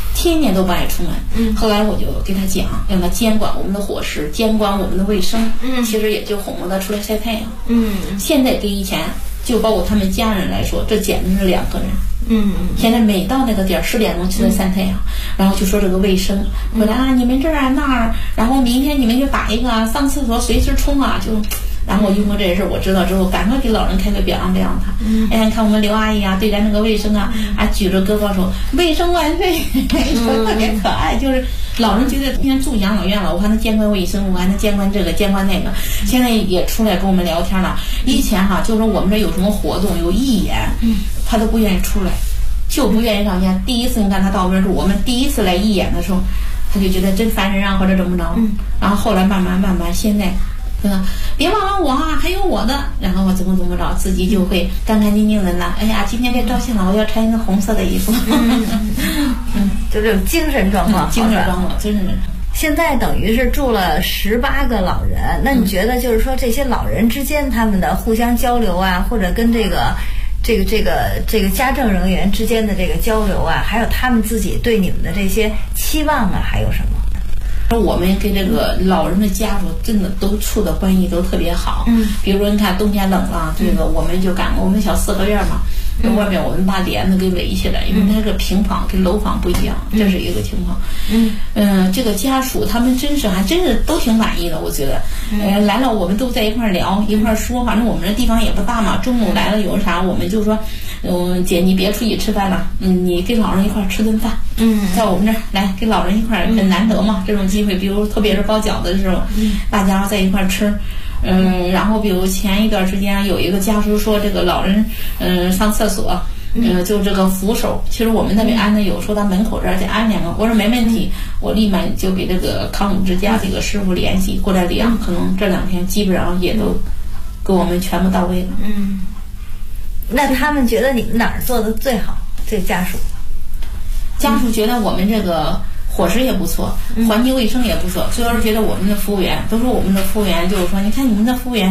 Speaker 11: 后来我就跟他讲，让他监管我们的伙食，监管我们的卫生。其实也就哄着他出来晒太阳。现在跟以前，就包括他们家人来说，这简直是2个人。现在每到那个点10点钟就在晒太阳，然后就说这个卫生，回来啊，你们这儿啊那儿，然后明天你们就打一个上厕所随时冲啊，就。然后我因为这件事我知道之后，赶快给老人开会表扬他。哎呀，你看我们刘阿姨啊，对咱那个卫生啊，举着胳膊说卫生万岁，说特别可爱。就是老人觉得天天住养老院了，我还能监管卫生，我还能监管这个监管那个。现在也出来跟我们聊天了。以前哈，就说我们这有什么活动有义演，他都不愿意出来，就不愿意上线。第一次你看他到我们这，我们第一次来义演的时候，他就觉得真烦人啊，或者怎么着。然后后来慢慢，现在。别忘了我啊，还有我的，然后我怎么着，自己就会干干净净的呢。哎呀，今天该照相了，我要穿一个红色的衣服。
Speaker 10: 就这种精神状况，
Speaker 11: 精神状况真是。
Speaker 10: 现在等于是住了18个老人，那你觉得就是说这些老人之间他们的互相交流啊，或者跟这个家政人员之间的这个交流啊，还有他们自己对你们的这些期望啊，还有什么？
Speaker 11: 我们跟这个老人的家属真的都处的关系都特别好。比如说你看冬天冷了，这个我们就赶我们小4合院嘛，外面我们把帘子给围起来，因为它这个平房跟楼房不一样，这是一个情况。这个家属他们还真是都挺满意的，我觉得。来了我们都在一块聊一块说，反正我们这地方也不大嘛，中午来了有啥我们就说，姐你别出去吃饭了，你跟老人一块吃顿饭。在我们这儿来跟老人一块很难得嘛，这种机会，比如特别是包饺子的时候，大家在一块吃。然后比如前一段时间有一个家属说这个老人上厕所，就这个扶手，其实我们那边安的有，说他门口这儿得安2个，我说没问题，我立马就给这个康姆之家这个师傅联系过来量，可能这2天基本上也都给我们全部到位了。
Speaker 10: 那他们觉得你们哪儿做的最好？这家属
Speaker 11: 觉得我们这个伙食也不错，环境卫生也不错，主要是觉得我们的服务员都说我们的服务员就是说，你看你们的服务员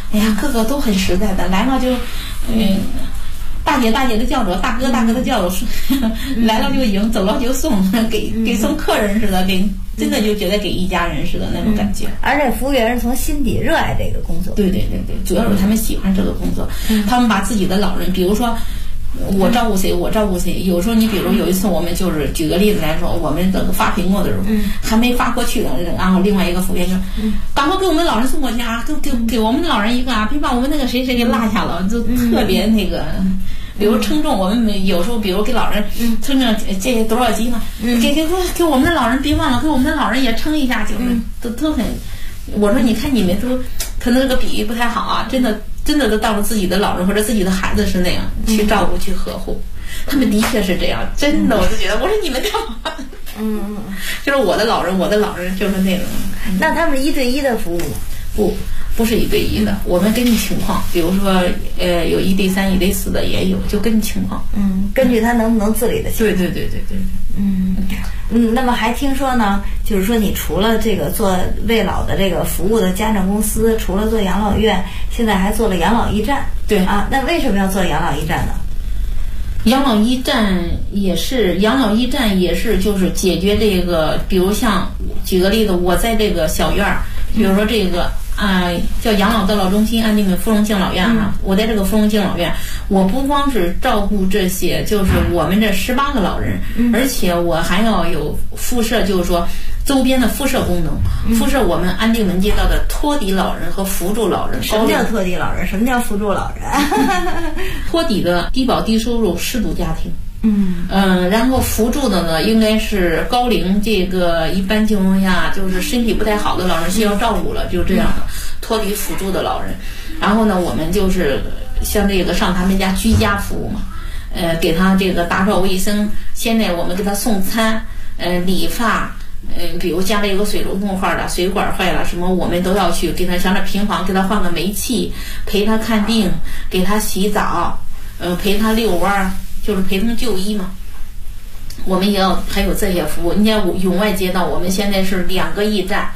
Speaker 11: 哎呀，个个都很实在的，来了就，大姐大姐的叫着，大哥大哥的叫着，来了就迎，走了就送，给送客人似的，真的就觉得给一家人似的那种感觉。
Speaker 10: 而且服务员是从心底热爱这个工作。
Speaker 11: 对，主要是他们喜欢这个工作，他们把自己的老人，比如说。我照顾谁，我照顾谁。有时候你比如有一次，我们就是举个例子来说，我们这个发苹果的时候，还没发过去呢，然后另外一个服务员说：“赶快给我们老人送过去啊，给我们的老人一个啊，别把我们那个谁给落下了。”就特别那个，比如称重，我们有时候比如给老人称称这多少斤呢？给我们的老人别忘了，给我们的老人也称一下，就是都很。我说你看你们都可能这个比喻不太好啊，真的都当了自己的老人或者自己的孩子是那样去照顾去呵护，他们的确是这样，真的，我就觉得我说你们干嘛？就是我的老人就是那种。
Speaker 10: 那他们1对1的服务
Speaker 11: 不是1对1的，我们根据情况，比如说有1对3、1对4的也有，就根据情况。
Speaker 10: 根据他能不能自理的情况。
Speaker 11: 对。
Speaker 10: 那么还听说呢，就是说你除了这个做为老的这个服务的家政公司，除了做养老院，现在还做了养老驿站。
Speaker 11: 对
Speaker 10: 啊，那为什么要做养老驿站呢？
Speaker 11: 养老驿站也是就是解决这个，比如像举个例子，我在这个小院儿，比如说这个叫养老的老中心安定门芙蓉敬老院哈，我在这个芙蓉敬老院，我不光是照顾这些，就是我们这18个老人，而且我还要有附设，就是说周边的附设功能，附设我们安定门街道的托底老人和扶助老人。
Speaker 10: 什么叫托底老人？什么叫扶助老人？
Speaker 11: 托底的低保低收入失独家庭。然后扶助的呢，应该是高龄，这个一般情况下就是身体不太好的老人需要照顾了，就这样的托底辅助的老人。然后呢，我们就是像这个上他们家居家服务嘛，给他这个打扫卫生，现在我们给他送餐，理发。比如家里有个水龙头坏了，水管坏了，什么我们都要去给他，像那平房给他换个煤气，陪他看病，给他洗澡，陪他遛弯，就是陪他们就医嘛。我们也要还有这些服务。你看永外街道，我们现在是2个驿站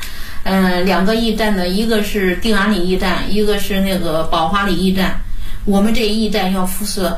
Speaker 11: ，2个驿站呢，一个是定安里驿站，一个是那个宝华里驿站。我们这驿站要辐射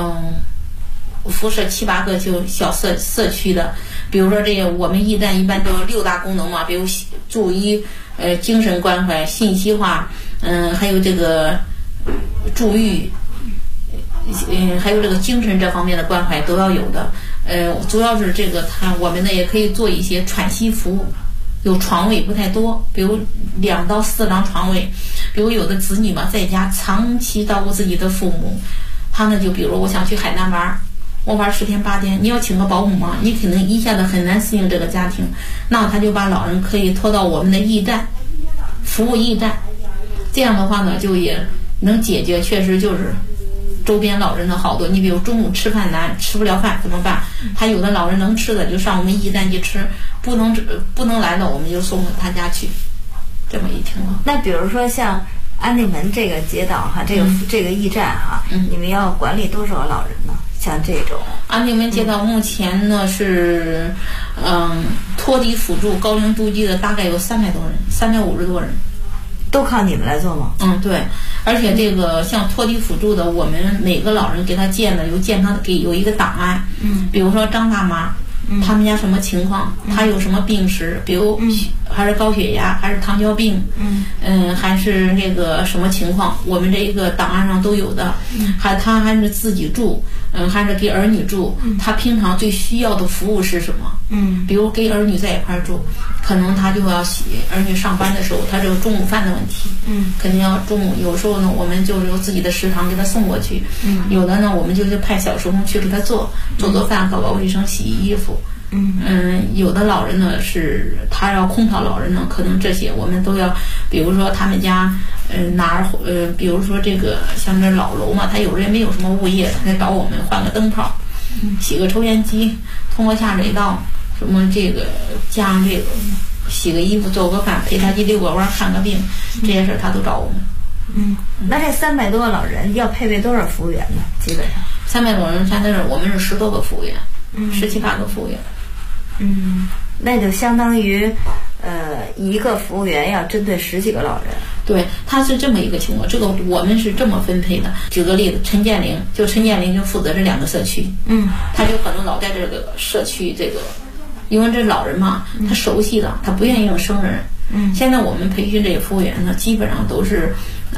Speaker 11: 7、8个就小社区的，比如说这个我们驿站一般都有6大功能嘛，比如助医、精神关怀、信息化，还有这个助育，还有这个精神这方面的关怀都要有的。主要是这个我们呢也可以做一些喘息服务，有床位不太多，比如2到4张床位，比如有的子女嘛在家长期照顾自己的父母，他呢就比如我想去海南玩。我玩10天8天，你要请个保姆吗？你可能一下子很难适应这个家庭，那他就把老人可以拖到我们的驿站，服务驿站，这样的话呢，就也能解决，确实就是周边老人的好多。你比如中午吃饭难，吃不了饭怎么办？他有的老人能吃的就上我们驿站去吃，不能来的我们就送到他家去，这么一情况。
Speaker 10: 那比如说像安定门这个街道哈，这个驿站哈，你们要管理多少老人呢？像这种
Speaker 11: 安定门街道目前呢是，托底辅助高龄独居的大概有300多人，350多人，
Speaker 10: 都靠你们来做吗？
Speaker 11: 对，而且这个像托底辅助的，我们每个老人给他建的有一个档案，比如说张大妈。他们家什么情况？他有什么病史？比如还是高血压，还是糖尿病？还是那个什么情况？我们这一个档案上都有的。他还是自己住，还是给儿女住？他平常最需要的服务是什么？比如给儿女在一块住，可能他就要儿女上班的时候，他这个中午饭的问题，肯定要中午。有时候呢，我们就是有自己的食堂给他送过去，有的呢，我们就是派小时工去给他做饭、搞搞卫生、洗衣服。有的老人呢是他要空调老人呢，可能这些我们都要，比如说他们家比如说这个像这老楼嘛，他有人没有什么物业，他找我们换个灯泡，洗个抽烟机，通过下水道，什么这个加上这个洗个衣服、做个饭、陪他去遛个弯、看个病，这些事他都找我们。
Speaker 10: 那这300多个老人要配备多少服务员呢？基本上
Speaker 11: 300多人，现在我们是10多个服务员，17、18个服务员。
Speaker 10: 那就相当于，一个服务员要针对10几个老人。
Speaker 11: 对，他是这么一个情况，这个我们是这么分配的。举个例子，陈建林就负责这2个社区，他就可能老在这个社区这个，因为这老人嘛，他熟悉了，他不愿意用生人。现在我们培训这些服务员呢，基本上都是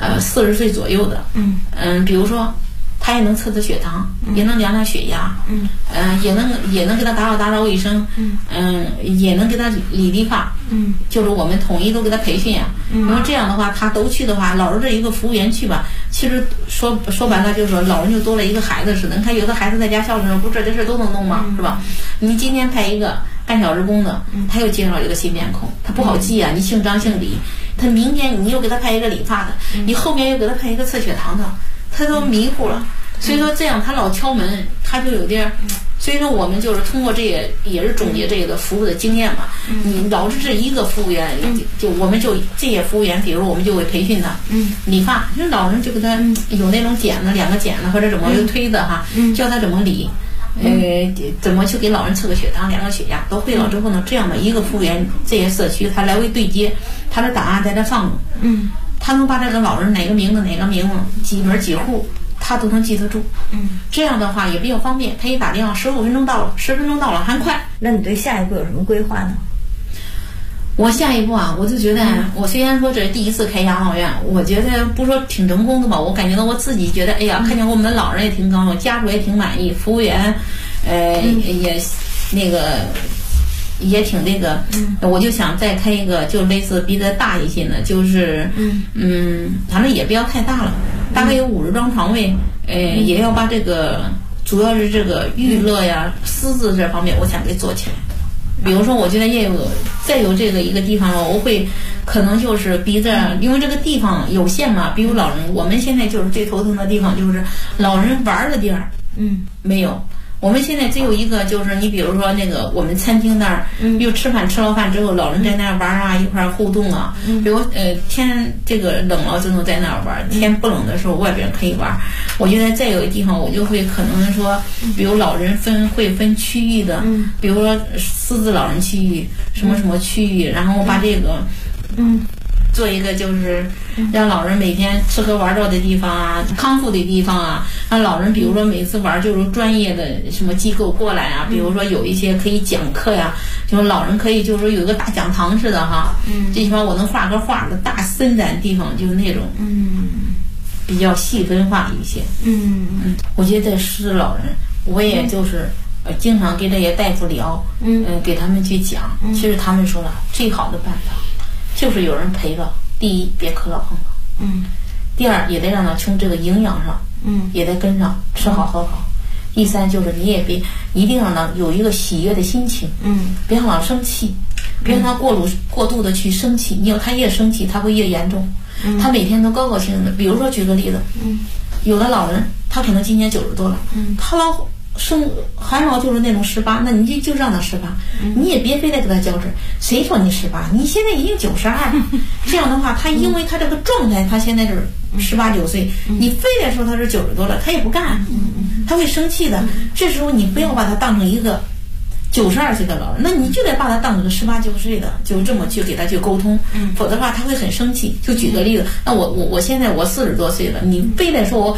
Speaker 11: 40岁左右的，比如说他也能测测血糖，也能量量血压，也能给他打扫卫生，也能给他理发，就是我们统一都给他培训呀。因为这样的话，他都去的话，老人这一个服务员去吧，其实说白了就是说，老人就多了一个孩子似的。你看有的孩子在家孝顺，不是这事都能弄吗？是吧？你今天派一个干小时工的，他又介绍一个新面孔，他不好记啊。你姓张姓李，他明天你又给他派一个理发的，你后面又给他派一个测血糖的，他都迷糊了。所以说这样他老敲门，他就有点。所以说我们就是通过这也是总结这个服务的经验嘛。你老是这一个服务员，就我们就这些服务员，比如我们就会培训他，理发，就是老人就给他有那种剪子2个剪子或者怎么个推子哈，教他怎么理。怎么去给老人测个血糖、量个血压，都会了之后呢，这样的一个服务员，这些社区他来回对接，他的档案在这放着，他能把这个老人哪个名字几门几户，他都能记得住。这样的话也比较方便，他一打电话15分钟到了，10分钟到了，还快。
Speaker 10: 那你对下一步有什么规划呢？
Speaker 11: 我下一步啊，我就觉得，我虽然说这是第一次开养老院，我觉得不说挺成功的吧，我感觉到我自己觉得，哎呀，看见我们的老人也挺高兴，家属也挺满意，服务员，也那个也挺那个，我就想再开一个，就类似比这大一些的，就是反正也不要太大了，大概有50张床位，也要把这个主要是这个娱乐呀、私自这方面，我想给做起来。比如说，我觉得再有这个一个地方，我会可能就是逼着，因为这个地方有限嘛。比如老人，我们现在就是最头疼的地方就是老人玩的地儿，没有。我们现在只有一个，就是你比如说那个我们餐厅那儿，又吃了饭之后，老人在那儿玩啊，一块儿互动啊。比如天这个冷了就能在那儿玩，天不冷的时候外边可以玩。我觉得再有一个地方，我就会可能说，比如老人会分区域的，比如说私自老人区域，什么什么区域，然后把这个做一个就是让老人每天吃喝玩乐的地方啊，康复的地方啊，让老人比如说每次玩就是专业的什么机构过来啊，比如说有一些可以讲课呀，就是老人可以就是说有一个大讲堂似的哈，这地方我能画个画的大伸展地方，就是那种比较细分化一些。我觉得在失智老人，我也就是经常跟这些大夫聊，给他们去讲，其实他们说了最好的办法就是有人陪着。第一，别磕老碰到，第二，也得让他从这个营养上，也得跟上，吃好喝好。第三，就是你也别一定让他有一个喜悦的心情，别让他生气，别让他过度的去生气。你要他越生气，他会越严重。他每天都高高兴兴的。比如说举个例子，有的老人他可能今年90多了，他还老就是那种18，那你就让他18，你也别非得给他较真。谁说你18？你现在已经92，这样的话，他因为他这个状态，他现在是18、9岁，你非得说他是90多了，他也不干，他会生气的。这时候你不要把他当成一个92岁的老人，那你就得把他当成个18、9岁的，就这么去给他去沟通，否则的话他会很生气。就举个例子，那我现在我40多岁了，你非得说我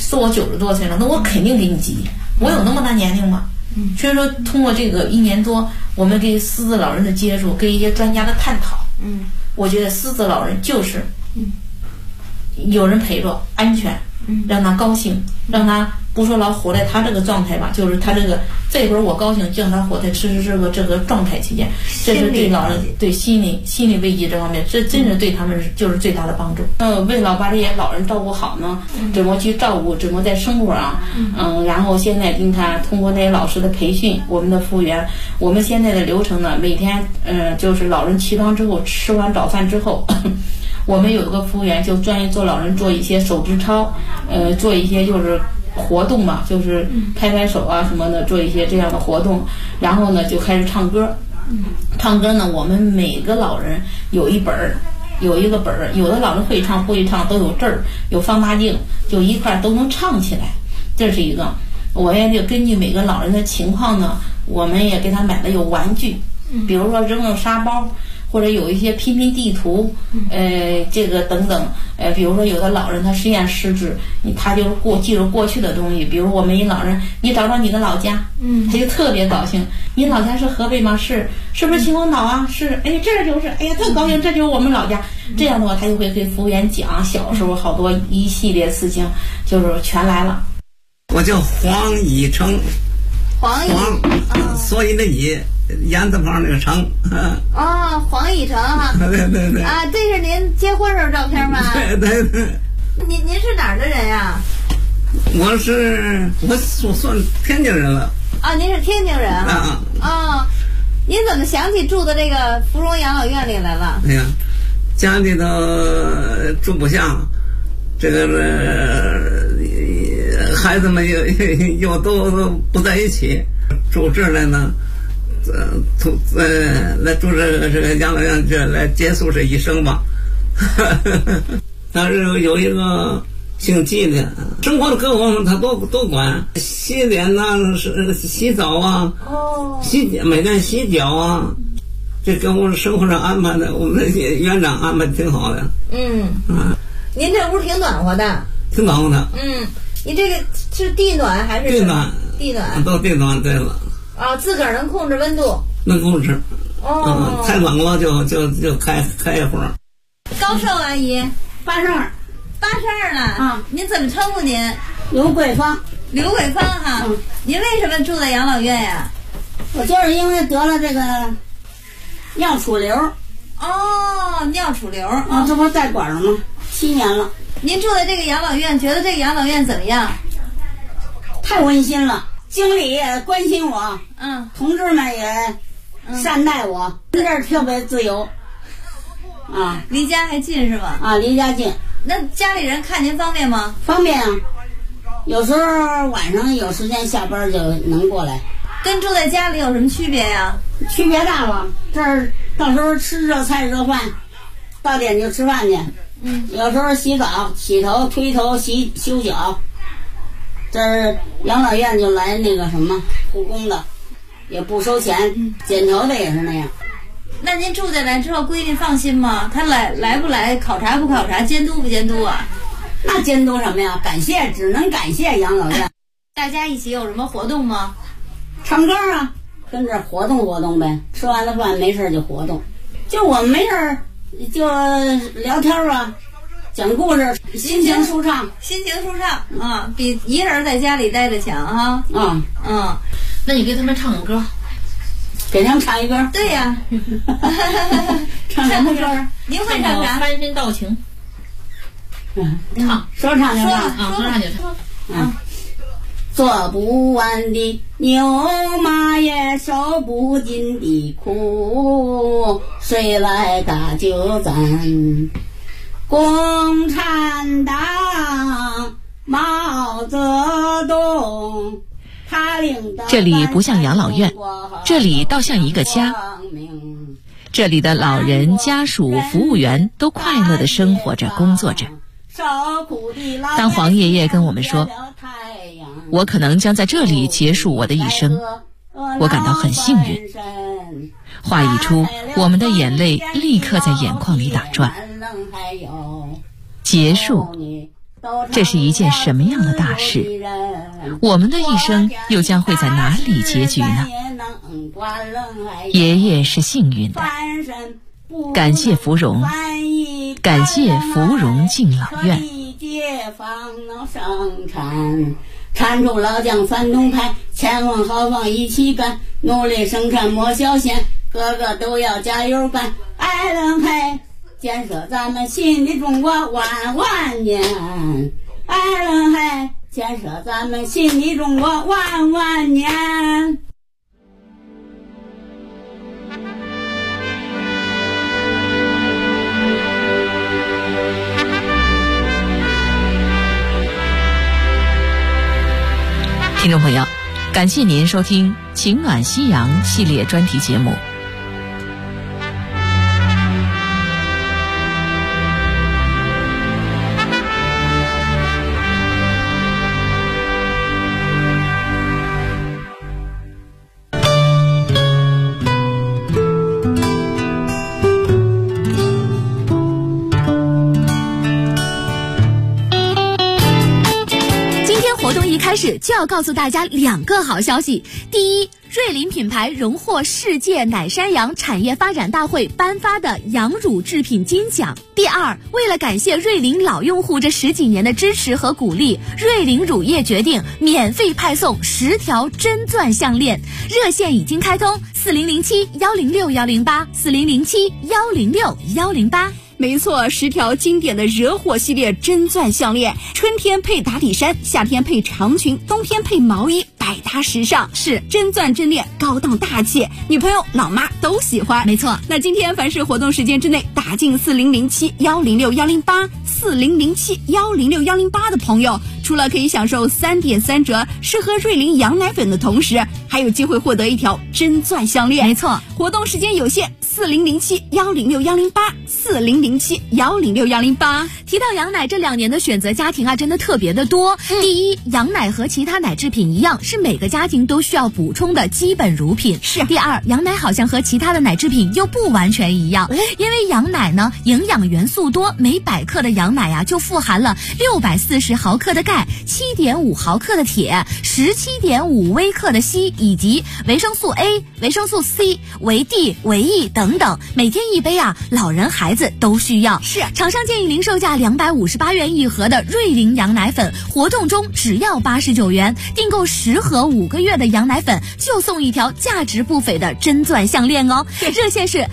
Speaker 11: 90多岁了，那我肯定给你急。我有那么大年龄吗？所以说，通过这个1年多，我们跟失智老人的接触，跟一些专家的探讨，我觉得失智老人就是有人陪着，安全，让他高兴，让他不说老活在他这个状态吧，就是他这会儿我高兴，就让他活在这个状态期间，这是对老人对心理危机这方面，这真是对他们就是最大的帮助。为了把这些老人照顾好呢，怎么去照顾，怎么在生活啊，然后现在你看通过那些老师的培训，我们的服务员，我们现在的流程呢，每天就是老人起床之后，吃完早饭之后。我们有一个服务员就专业做老人做一些手指操，做一些就是活动嘛，就是拍拍手啊什么的，做一些这样的活动。然后呢就开始唱歌，唱歌呢我们每个老人有一个本儿，有的老人会唱不会唱都有证儿，有放大镜，就一块都能唱起来。这是一个，我也就根据每个老人的情况呢，我们也给他买了有玩具，比如说扔沙包。 或者有一些拼地图，这个等等，比如说有的老人他实验失智，他就是记住过去的东西，比如我们一老人，你找找你的老家，他就特别高兴。你老家是河北吗？是不是秦皇岛啊？是，哎，这就是，哎呀，特高兴，这就是我们老家。这样的话，他就会给服务员讲小时候好多一系列事情，就是全来了。
Speaker 12: 我叫黄以成，
Speaker 10: 黄，
Speaker 12: 所以的以，言字旁那个成。
Speaker 10: 黄以成哈。
Speaker 12: 对。
Speaker 10: 啊，这是您结婚时候照片吗？
Speaker 12: 对。
Speaker 10: 您是哪儿的人呀？
Speaker 12: 我算天津人了。
Speaker 10: 啊，您是天津人啊？您怎么想起住的这个芙蓉养老院里来了？
Speaker 12: 哎呀，家里头住不下，这个孩子们又都不在一起，住这儿来呢，来住这个养老院，这来结束这一生吧。但是有一个姓季的，生活的各方面他都管，洗脸呐，是洗澡啊，每天洗脚啊，这跟我生活上安排的，我们园长安排挺好的。
Speaker 10: 您这屋挺暖和的。
Speaker 12: 挺暖和的。
Speaker 10: 你这个是地暖还是
Speaker 12: 地暖？
Speaker 10: 地暖。
Speaker 12: 都地暖，对了。
Speaker 10: 自个儿能控制温度。
Speaker 12: 能控制。太冷了就开一会儿。
Speaker 10: 高寿阿姨
Speaker 11: 82
Speaker 10: 了啊！您怎么称呼您？
Speaker 11: 刘桂芳。
Speaker 10: 刘桂芳哈。您为什么住在养老院呀？
Speaker 11: 我就是因为得了这个尿储瘤。
Speaker 10: 尿储瘤
Speaker 11: 啊，这不是带管了吗？7年了。
Speaker 10: 您住在这个养老院，觉得这个养老院怎么样？
Speaker 11: 太温馨了，经理也关心我，同志们也善待我，这儿特别自由。
Speaker 10: 离家还近是吧？
Speaker 11: 离家近。
Speaker 10: 那家里人看您方便吗？
Speaker 11: 方便啊，有时候晚上有时间下班就能过来。
Speaker 10: 跟住在家里有什么区别呀？
Speaker 11: 区别大了，这儿到时候吃热菜热饭，到点就吃饭去。有时候洗澡、洗头、推头、修脚。这儿养老院就来那个什么护工的，也不收钱，剪头的也是那样。
Speaker 10: 那您住进来之后，闺女放心吗？他来不来，考察不考察，监督不监督啊？
Speaker 11: 那监督什么呀？只能感谢养老院。
Speaker 10: 大家一起有什么活动吗？
Speaker 11: 唱歌啊，跟这活动呗。吃完了饭没事就活动，就我们没事就聊天啊，讲故事，心情舒畅
Speaker 10: 啊，比一个人在家里待着强哈。
Speaker 11: 那你给他们唱个歌。给他们唱一歌。
Speaker 10: 对呀。
Speaker 11: 唱什么歌？
Speaker 10: 您会唱啥？
Speaker 11: 翻身道情。说唱就唱。做不完的牛马也受不尽的苦，谁来搭救咱？共产党毛泽东。
Speaker 7: 这里不像养老院，这里倒像一个家。这里的老人、家属、服务员都快乐地生活着、工作着。当黄爷爷跟我们说，我可能将在这里结束我的一生，我感到很幸运。话一出，我们的眼泪立刻在眼眶里打转。结束，这是一件什么样的大事？我们的一生又将会在哪里结局呢？爷爷是幸运的，感谢芙蓉，感谢芙蓉敬老院。
Speaker 11: 铲出老将反动派，前往后方一起干，努力生产莫小线，个个都要加油干。爱人嘿，建设咱们新的中国万万年。爱人嘿，建设咱们新的中国万万年。
Speaker 7: 听众朋友，感谢您收听《情暖夕阳》系列专题节目。
Speaker 1: 今天活动一开始就要告诉大家2个好消息。第一，瑞麟品牌荣获世界奶山羊产业发展大会颁发的羊乳制品金奖。第二，为了感谢瑞麟老用户这10几年的支持和鼓励，瑞麟乳业决定免费派送10条真钻项链，热线已经开通4007-106-108，4007-106-108。
Speaker 13: 没错，10条经典的惹火系列真钻项链，春天配打底衫，夏天配长裙，冬天配毛衣，百搭时尚。是真钻真链，高档大气，女朋友老妈都喜欢。
Speaker 1: 没错，
Speaker 13: 那今天凡是活动时间之内打进4007-106-108，4007-106-108的朋友，除了可以享受3.3折适合瑞麟羊奶粉的同时，还有机会获得1条真钻项链。
Speaker 1: 没错，
Speaker 13: 活动时间有限，4007-106-108，4007-106-108。
Speaker 1: 提到羊奶，这2年的选择家庭啊，真的特别的多。第一，羊奶和其他奶制品一样，是每个家庭都需要补充的基本乳品。
Speaker 13: 是。
Speaker 1: 第二，羊奶好像和其他的奶制品又不完全一样，因为羊奶呢营养元素多，每100克的羊奶啊就富含了640毫克的钙、7.5毫克的铁、17.5微克的硒，以及维生素 A、维生素 C、维 D、维 E 等等，每天1杯啊，老人孩子都需要。
Speaker 13: 是。
Speaker 1: 厂商建议零售价258元1盒的瑞麟羊奶粉，活动中只要89元，订购10盒5个月的羊奶粉就送1条价值不菲的真钻项链哦。热线是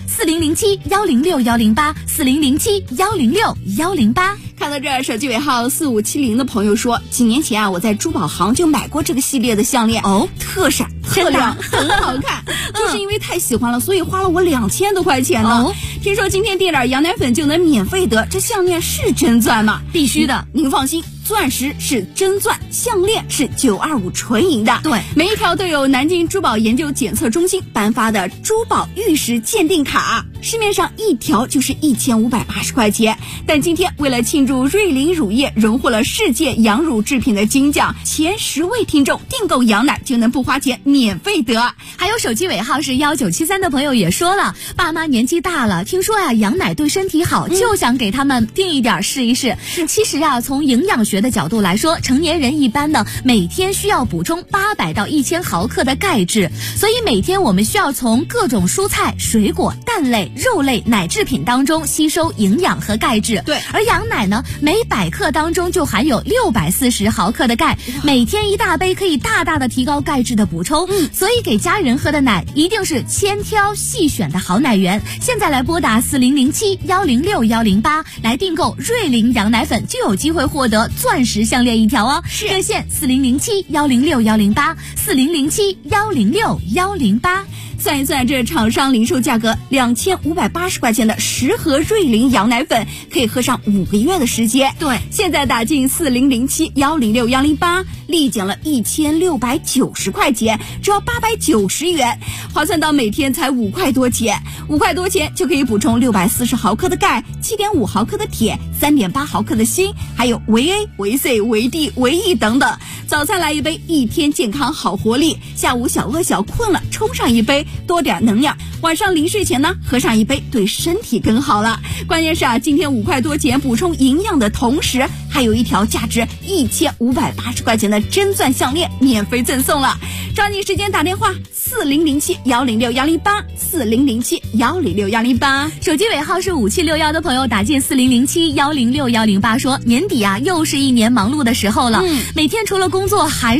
Speaker 1: 4007-106-108，4007-106-108。
Speaker 13: 看到这儿，手机尾号4570的朋友说，几年前啊，我在珠宝行就买过这个系列的项链哦，特闪特亮，很好看。就是因为太喜欢了，所以花了我2000多块钱呢。听说今天订点羊奶粉就能免费得，这项链是真钻吗？
Speaker 1: 必须的，
Speaker 13: 您放心。钻石是真钻，项链是925纯银的。
Speaker 1: 对，
Speaker 13: 每一条都有南京珠宝研究检测中心颁发的珠宝玉石鉴定卡，市面上1条就是1580块钱。但今天为了庆祝瑞麟乳业荣获了世界羊乳制品的金奖，前10位听众订购羊奶就能不花钱免费得。
Speaker 1: 还有手机尾号是1973的朋友也说了，爸妈年纪大了，听说呀羊奶对身体好，就想给他们订一点试一试。其实啊，从营养学的角度来说，成年人一般呢每天需要补充800到1000毫克的钙质，所以每天我们需要从各种蔬菜、水果、蛋类、肉类、奶制品当中吸收营养和钙质。
Speaker 13: 对，
Speaker 1: 而羊奶呢，每100克当中就含有640毫克的钙，每天1大杯可以大大的提高钙质的补充。所以给家人喝的奶一定是千挑细选的好奶源。现在来拨打4007-106-108来订购瑞麟羊奶粉，就有机会获得钻石项链1条哦。热线4007-106-108， 4007-106-108。
Speaker 13: 算一算，这厂商零售价格2580块钱的10盒瑞麟羊奶粉，可以喝上5个月的时间。
Speaker 1: 对，
Speaker 13: 现在打进4007-106-108，立减了1690块钱，只要890元，划算到每天才5块多钱，5块多钱就可以补充640毫克的钙、7.5毫克的铁、3.8毫克的锌，还有维 A、维 C、维 D、维 E 等等。早餐来1杯，1天健康好活力；下午小饿小困了，冲上1杯，多点能量；晚上临睡前呢，喝上1杯，对身体更好了。关键是啊，今天5块多钱补充营养的同时，还有1条价值1580块钱的真钻项链免费赠送了。抓紧时间打电话，4007-106-108，4007-106-108。
Speaker 1: 手机尾号是5761的朋友打进4007-106-108，说年底啊，又是一年忙碌的时候了，每天除了工作还